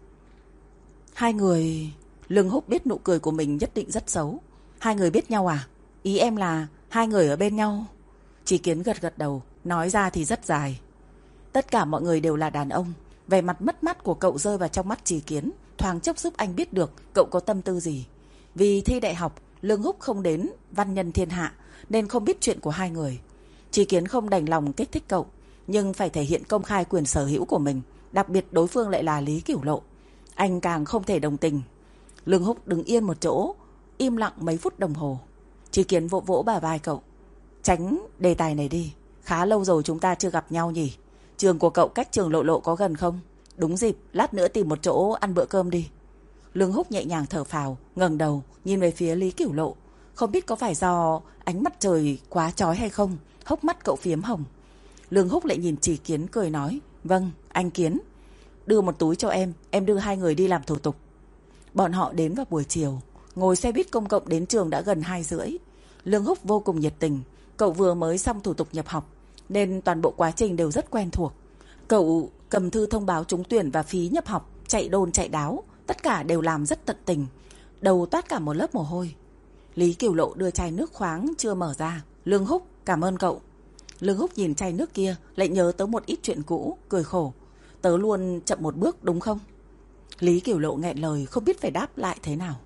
Hai người... Lương Húc biết nụ cười của mình nhất định rất xấu. Hai người biết nhau à? Ý em là hai người ở bên nhau. Chỉ Kiến gật gật đầu, nói ra thì rất dài. Tất cả mọi người đều là đàn ông. Vẻ mặt mất mát của cậu rơi vào trong mắt Chỉ Kiến, thoáng chốc giúp anh biết được cậu có tâm tư gì. Vì thi đại học, Lương Húc không đến văn nhân thiên hạ, nên không biết chuyện của hai người. Chỉ Kiến không đành lòng kích thích cậu, nhưng phải thể hiện công khai quyền sở hữu của mình, đặc biệt đối phương lại là Lý Cửu Lộ. Anh càng không thể đồng tình. Lương Húc đứng yên một chỗ, im lặng mấy phút đồng hồ. Chỉ Kiến vỗ vỗ bả vai cậu. Tránh đề tài này đi, khá lâu rồi chúng ta chưa gặp nhau nhỉ. Trường của cậu cách trường Lộ Lộ có gần không? Đúng dịp, lát nữa tìm một chỗ ăn bữa cơm đi. Lương Húc nhẹ nhàng thở phào, ngẩng đầu nhìn về phía Lý Cửu Lộ. Không biết có phải do ánh mặt trời quá chói hay không, hốc mắt cậu phiếm hồng. Lương Húc lại nhìn Chỉ Kiến cười nói. Vâng, anh Kiến. Đưa một túi cho em, em đưa hai người đi làm thủ tục. Bọn họ đến vào buổi chiều, ngồi xe buýt công cộng đến trường đã gần hai rưỡi. Lương Húc vô cùng nhiệt tình. Cậu vừa mới xong thủ tục nhập học, nên toàn bộ quá trình đều rất quen thuộc. Cậu cầm thư thông báo trúng tuyển và phí nhập học, chạy đôn chạy đáo, tất cả đều làm rất tận tình. Đầu toát cả một lớp mồ hôi. Lý Cửu Lộ đưa chai nước khoáng chưa mở ra. Lương Húc, cảm ơn cậu. Lương Húc nhìn chai nước kia, lại nhớ tới một ít chuyện cũ, cười khổ. Tớ luôn chậm một bước đúng không? Lý Cửu Lộ nghẹn lời, không biết phải đáp lại thế nào.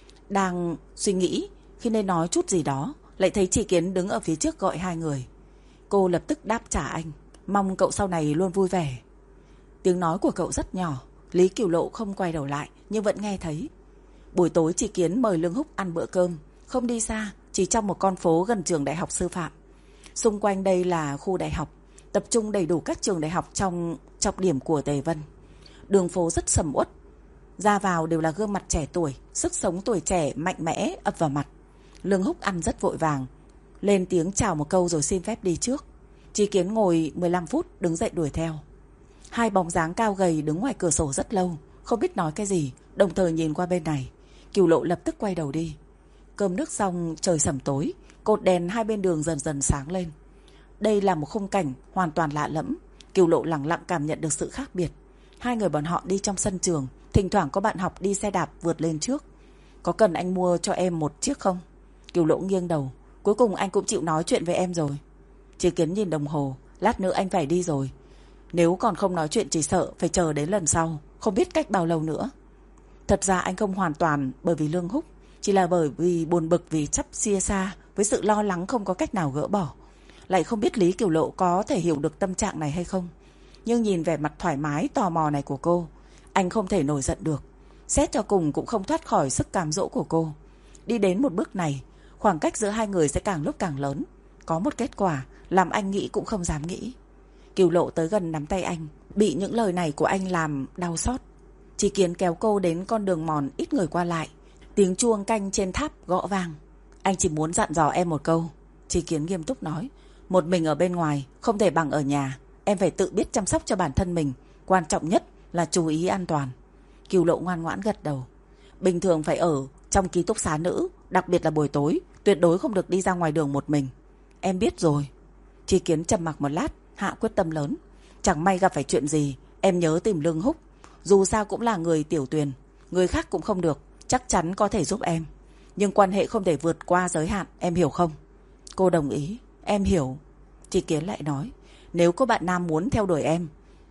Đang suy nghĩ khi nên nói chút gì đó, lại thấy Chỉ Kiến đứng ở phía trước gọi hai người. Cô lập tức đáp trả anh. Mong cậu sau này luôn vui vẻ. Tiếng nói của cậu rất nhỏ. Lý Cửu Lộ không quay đầu lại, nhưng vẫn nghe thấy. Buổi tối Chỉ Kiến mời Lương Húc ăn bữa cơm. Không đi xa, chỉ trong một con phố gần trường đại học sư phạm. Xung quanh đây là khu đại học, tập trung đầy đủ các trường đại học trong trọng điểm của Tề Vân. Đường phố rất sầm uất, ra vào đều là gương mặt trẻ tuổi, sức sống tuổi trẻ mạnh mẽ ập vào mặt. Lương Húc ăn rất vội vàng, lên tiếng chào một câu rồi xin phép đi trước. Chỉ Kiến ngồi mười lăm phút, đứng dậy đuổi theo. Hai bóng dáng cao gầy đứng ngoài cửa sổ rất lâu, không biết nói cái gì, đồng thời nhìn qua bên này. Cửu Lộ lập tức quay đầu đi. Cơm nước xong trời sẩm tối, cột đèn hai bên đường dần dần sáng lên. Đây là một khung cảnh hoàn toàn lạ lẫm. Cửu Lộ lặng lặng cảm nhận được sự khác biệt. Hai người bọn họ đi trong sân trường, thỉnh thoảng có bạn học đi xe đạp vượt lên trước. Có cần anh mua cho em một chiếc không? Cửu Lộ nghiêng đầu. Cuối cùng anh cũng chịu nói chuyện với em rồi. Chỉ Kiến nhìn đồng hồ. Lát nữa anh phải đi rồi. Nếu còn không nói chuyện chỉ sợ phải chờ đến lần sau, không biết cách bao lâu nữa. Thật ra anh không hoàn toàn bởi vì Lương Húc, chỉ là bởi vì buồn bực vì sắp chia xa, với sự lo lắng không có cách nào gỡ bỏ. Lại không biết Lý Cửu Lộ có thể hiểu được tâm trạng này hay không. Nhưng nhìn vẻ mặt thoải mái tò mò này của cô, anh không thể nổi giận được. Xét cho cùng cũng không thoát khỏi sức cám dỗ của cô. Đi đến một bước này, khoảng cách giữa hai người sẽ càng lúc càng lớn. Có một kết quả làm anh nghĩ cũng không dám nghĩ. Cửu Lộ tới gần nắm tay anh, bị những lời này của anh làm đau xót. Chỉ Kiến kéo cô đến con đường mòn ít người qua lại. Tiếng chuông canh trên tháp gõ vang. Anh chỉ muốn dặn dò em một câu. Chỉ Kiến nghiêm túc nói. Một mình ở bên ngoài không thể bằng ở nhà. Em phải tự biết chăm sóc cho bản thân mình. Quan trọng nhất là chú ý an toàn. Cửu Lộ ngoan ngoãn gật đầu. Bình thường phải ở trong ký túc xá nữ, đặc biệt là buổi tối, tuyệt đối không được đi ra ngoài đường một mình. Em biết rồi. Chỉ Kiến trầm mặc một lát, hạ quyết tâm lớn. Chẳng may gặp phải chuyện gì, em nhớ tìm Lương Húc. Dù sao cũng là người Tiểu Tuyền, người khác cũng không được, chắc chắn có thể giúp em. Nhưng quan hệ không thể vượt qua giới hạn, em hiểu không? Cô đồng ý. Em hiểu. Chỉ Kiến lại nói. Nếu có bạn nam muốn theo đuổi em,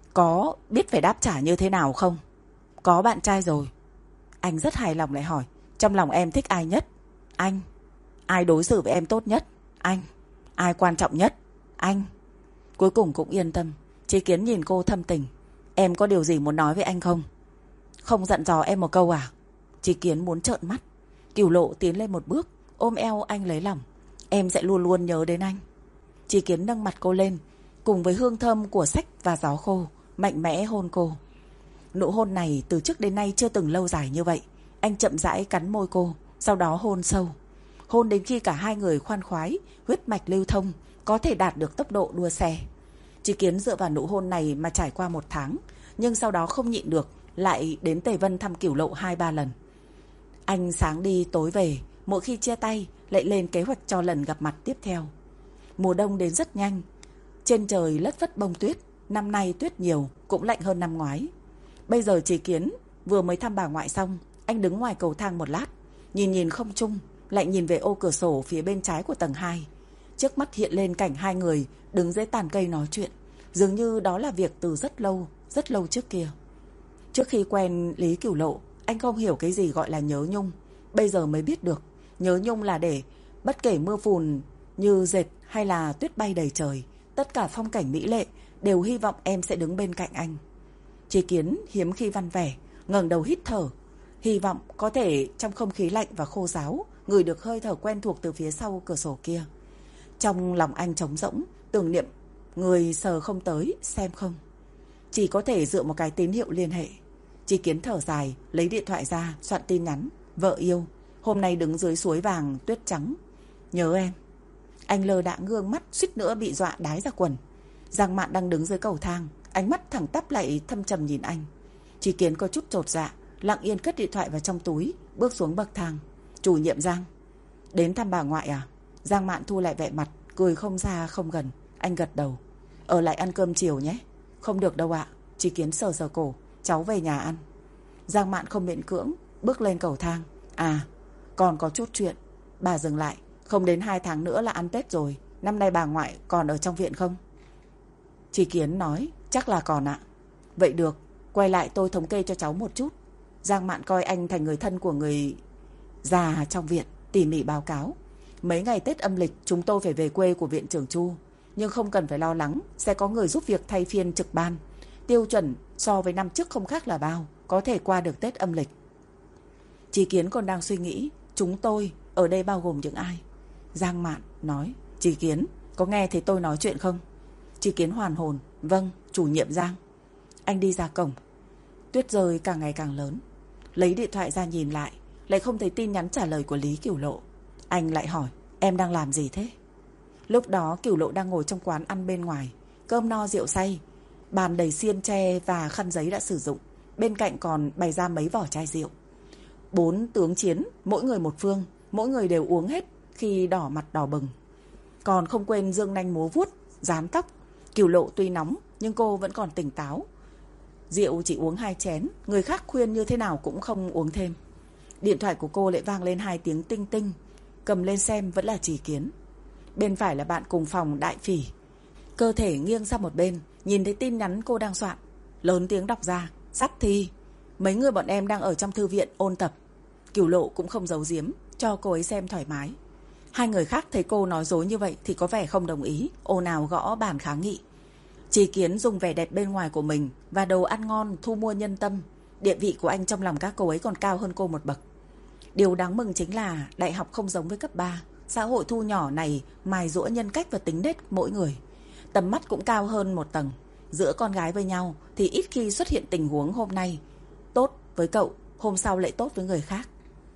có biết phải đáp trả như thế nào không? Có bạn trai rồi. Anh rất hài lòng lại hỏi. Trong lòng em thích ai nhất? Anh. Ai đối xử với em tốt nhất? Anh. Ai quan trọng nhất? Anh. Cuối cùng cũng yên tâm. Chí Kiến nhìn cô thâm tình. Em có điều gì muốn nói với anh không? Không dặn dò em một câu à? Chí Kiến muốn trợn mắt. Cửu Lộ tiến lên một bước, ôm eo anh lấy lòng. Em sẽ luôn luôn nhớ đến anh. Chí Kiến nâng mặt cô lên, cùng với hương thơm của sách và gió khô, mạnh mẽ hôn cô. Nụ hôn này từ trước đến nay chưa từng lâu dài như vậy. Anh chậm rãi cắn môi cô, sau đó hôn sâu. Hôn đến khi cả hai người khoan khoái, huyết mạch lưu thông, có thể đạt được tốc độ đua xe. Chí Kiến dựa vào nụ hôn này mà trải qua một tháng, nhưng sau đó không nhịn được, lại đến Tề Vân thăm Cửu Lộ hai ba lần. Anh sáng đi tối về, mỗi khi chia tay lại lên kế hoạch cho lần gặp mặt tiếp theo. Mùa đông đến rất nhanh, trên trời lất phất bông tuyết. Năm nay tuyết nhiều, cũng lạnh hơn năm ngoái. Bây giờ Chí Kiến vừa mới thăm bà ngoại xong, anh đứng ngoài cầu thang một lát, nhìn nhìn không trung, lại nhìn về ô cửa sổ phía bên trái của tầng hai. Trước mắt hiện lên cảnh hai người đứng dưới tàn cây nói chuyện, dường như đó là việc từ rất lâu, rất lâu trước kia. Trước khi quen Lý Cửu Lộ, anh không hiểu cái gì gọi là nhớ nhung. Bây giờ mới biết được, nhớ nhung là để bất kể mưa phùn như dệt hay là tuyết bay đầy trời, tất cả phong cảnh mỹ lệ đều hy vọng em sẽ đứng bên cạnh anh. Chí Kiến hiếm khi văn vẻ, ngẩng đầu hít thở, hy vọng có thể trong không khí lạnh và khô ráo ngửi được hơi thở quen thuộc từ phía sau cửa sổ kia. Trong lòng anh trống rỗng, tưởng niệm người sờ không tới, xem không. Chỉ có thể dựa một cái tín hiệu liên hệ. Chí Kiến thở dài, lấy điện thoại ra, soạn tin nhắn. Vợ yêu, hôm nay đứng dưới suối vàng tuyết trắng, nhớ em. Anh lơ đãng ngước mắt, suýt nữa bị dọa đái ra quần. Giang Mạn đang đứng dưới cầu thang, ánh mắt thẳng tắp lại thâm trầm nhìn anh. Chí Kiến có chút chột dạ, lặng yên cất điện thoại vào trong túi, bước xuống bậc thang. Chủ nhiệm Giang, đến thăm bà ngoại à? Giang Mạn thu lại vẻ mặt, cười không xa không gần. Anh gật đầu. Ở lại ăn cơm chiều nhé. Không được đâu ạ. Chí Kiến sờ sờ cổ, cháu về nhà ăn. Giang Mạn không miễn cưỡng, bước lên cầu thang. À, còn có chút chuyện. Bà dừng lại. Không đến hai tháng nữa là ăn Tết rồi. Năm nay bà ngoại còn ở trong viện không? Chí Kiến nói, chắc là còn ạ. Vậy được, quay lại tôi thống kê cho cháu một chút. Giang Mạn coi anh thành người thân của người già trong viện, tỉ mỉ báo cáo. Mấy ngày Tết âm lịch chúng tôi phải về quê của viện trưởng Chu, nhưng không cần phải lo lắng, sẽ có người giúp việc thay phiên trực ban. Tiêu chuẩn so với năm trước không khác là bao, có thể qua được Tết âm lịch. Chí Kiến còn đang suy nghĩ, chúng tôi ở đây bao gồm những ai? Giang Mạn nói, Chí Kiến, có nghe thấy tôi nói chuyện không? Chí Kiến hoàn hồn, vâng, chủ nhiệm Giang. Anh đi ra cổng. Tuyết rơi càng ngày càng lớn. Lấy điện thoại ra nhìn lại, lại không thấy tin nhắn trả lời của Lý Cửu Lộ. Anh lại hỏi, em đang làm gì thế? Lúc đó Cửu Lộ đang ngồi trong quán ăn bên ngoài, cơm no rượu say, bàn đầy xiên tre và khăn giấy đã sử dụng, bên cạnh còn bày ra mấy vỏ chai rượu. Bốn tướng chiến, mỗi người một phương, mỗi người đều uống hết khi đỏ mặt đỏ bừng. Còn không quên dương nanh múa vuốt, dán tóc. Cửu Lộ tuy nóng nhưng cô vẫn còn tỉnh táo. Rượu chỉ uống hai chén, người khác khuyên như thế nào cũng không uống thêm. Điện thoại của cô lại vang lên hai tiếng tinh tinh. Cầm lên xem vẫn là Chí Kiến. Bên phải là bạn cùng phòng Đại Phỉ. Cơ thể nghiêng sang một bên, nhìn thấy tin nhắn cô đang soạn, lớn tiếng đọc ra, sắp thi. Mấy người bọn em đang ở trong thư viện ôn tập. Cửu Lộ cũng không giấu giếm, cho cô ấy xem thoải mái. Hai người khác thấy cô nói dối như vậy thì có vẻ không đồng ý, ồn ào gõ bàn kháng nghị. Chí Kiến dùng vẻ đẹp bên ngoài của mình và đồ ăn ngon thu mua nhân tâm. Địa vị của anh trong lòng các cô ấy còn cao hơn cô một bậc. Điều đáng mừng chính là đại học không giống với cấp ba. Xã hội thu nhỏ này mài giũa nhân cách và tính nết mỗi người. Tầm mắt cũng cao hơn một tầng. Giữa con gái với nhau thì ít khi xuất hiện tình huống hôm nay tốt với cậu, hôm sau lại tốt với người khác.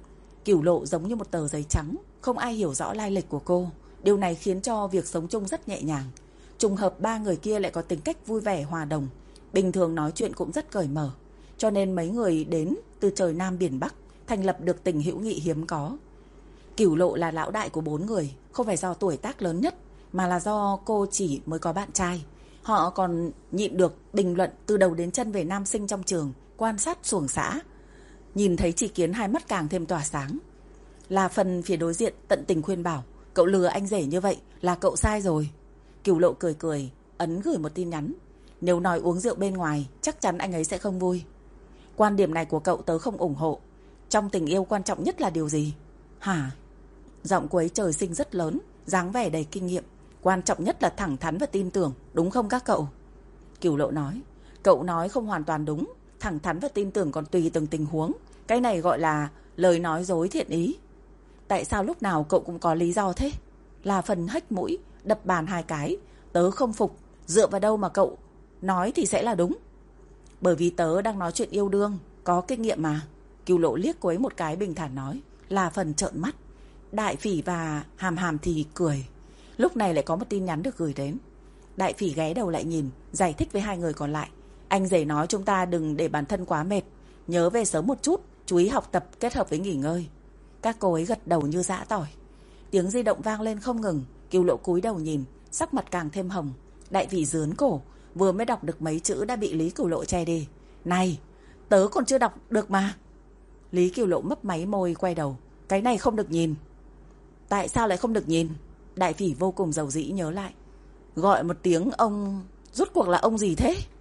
Cửu Lộ giống như một tờ giấy trắng, không ai hiểu rõ lai lịch của cô. Điều này khiến cho việc sống chung rất nhẹ nhàng. Trùng hợp ba người kia lại có tính cách vui vẻ hòa đồng, bình thường nói chuyện cũng rất cởi mở. Cho nên mấy người đến từ trời Nam biển Bắc, thành lập được tình hữu nghị hiếm có. Cửu Lộ là lão đại của bốn người, không phải do tuổi tác lớn nhất, mà là do cô chỉ mới có bạn trai. Họ còn nhịn được bình luận từ đầu đến chân về nam sinh trong trường, quan sát xuồng xã. Nhìn thấy Chí Kiến hai mắt càng thêm tỏa sáng. Là phần phía đối diện tận tình khuyên bảo, cậu lừa anh rể như vậy là cậu sai rồi. Cửu Lộ cười cười, ấn gửi một tin nhắn. Nếu nói uống rượu bên ngoài, chắc chắn anh ấy sẽ không vui. Quan điểm này của cậu tớ không ủng hộ. Trong tình yêu quan trọng nhất là điều gì? Hả? Giọng cô ấy trời sinh rất lớn, dáng vẻ đầy kinh nghiệm. Quan trọng nhất là thẳng thắn và tin tưởng, đúng không các cậu? Cửu Lộ nói. Cậu nói không hoàn toàn đúng, thẳng thắn và tin tưởng còn tùy từng tình huống. Cái này gọi là lời nói dối thiện ý. Tại sao lúc nào cậu cũng có lý do thế? Là Phần hếch mũi, đập bàn hai cái. Tớ không phục, dựa vào đâu mà cậu nói thì sẽ là đúng? Bởi vì tớ đang nói chuyện yêu đương, có kinh nghiệm mà. Cửu Lộ liếc cô ấy một cái bình thản nói. Là Phần trợn mắt. Đại Phỉ và Hàm Hàm thì cười. Lúc này lại có một tin nhắn được gửi đến. Đại Phỉ ghé đầu lại nhìn, giải thích với hai người còn lại. Anh rể nói chúng ta đừng để bản thân quá mệt, nhớ về sớm một chút, chú ý học tập kết hợp với nghỉ ngơi. Các cô ấy gật đầu như giã tỏi. Tiếng di động vang lên không ngừng. Cửu Lộ cúi đầu nhìn, sắc mặt càng thêm hồng. Đại Phỉ rướn cổ, vừa mới đọc được mấy chữ đã bị Lý Cửu Lộ che đi. Này, tớ còn chưa đọc được mà. Lý Cửu Lộ mấp máy môi quay đầu. Cái này không được nhìn. Tại sao lại không được nhìn? Đại Phỉ vô cùng dầu dĩ nhớ lại. Gọi một tiếng ông, rốt cuộc là ông gì thế?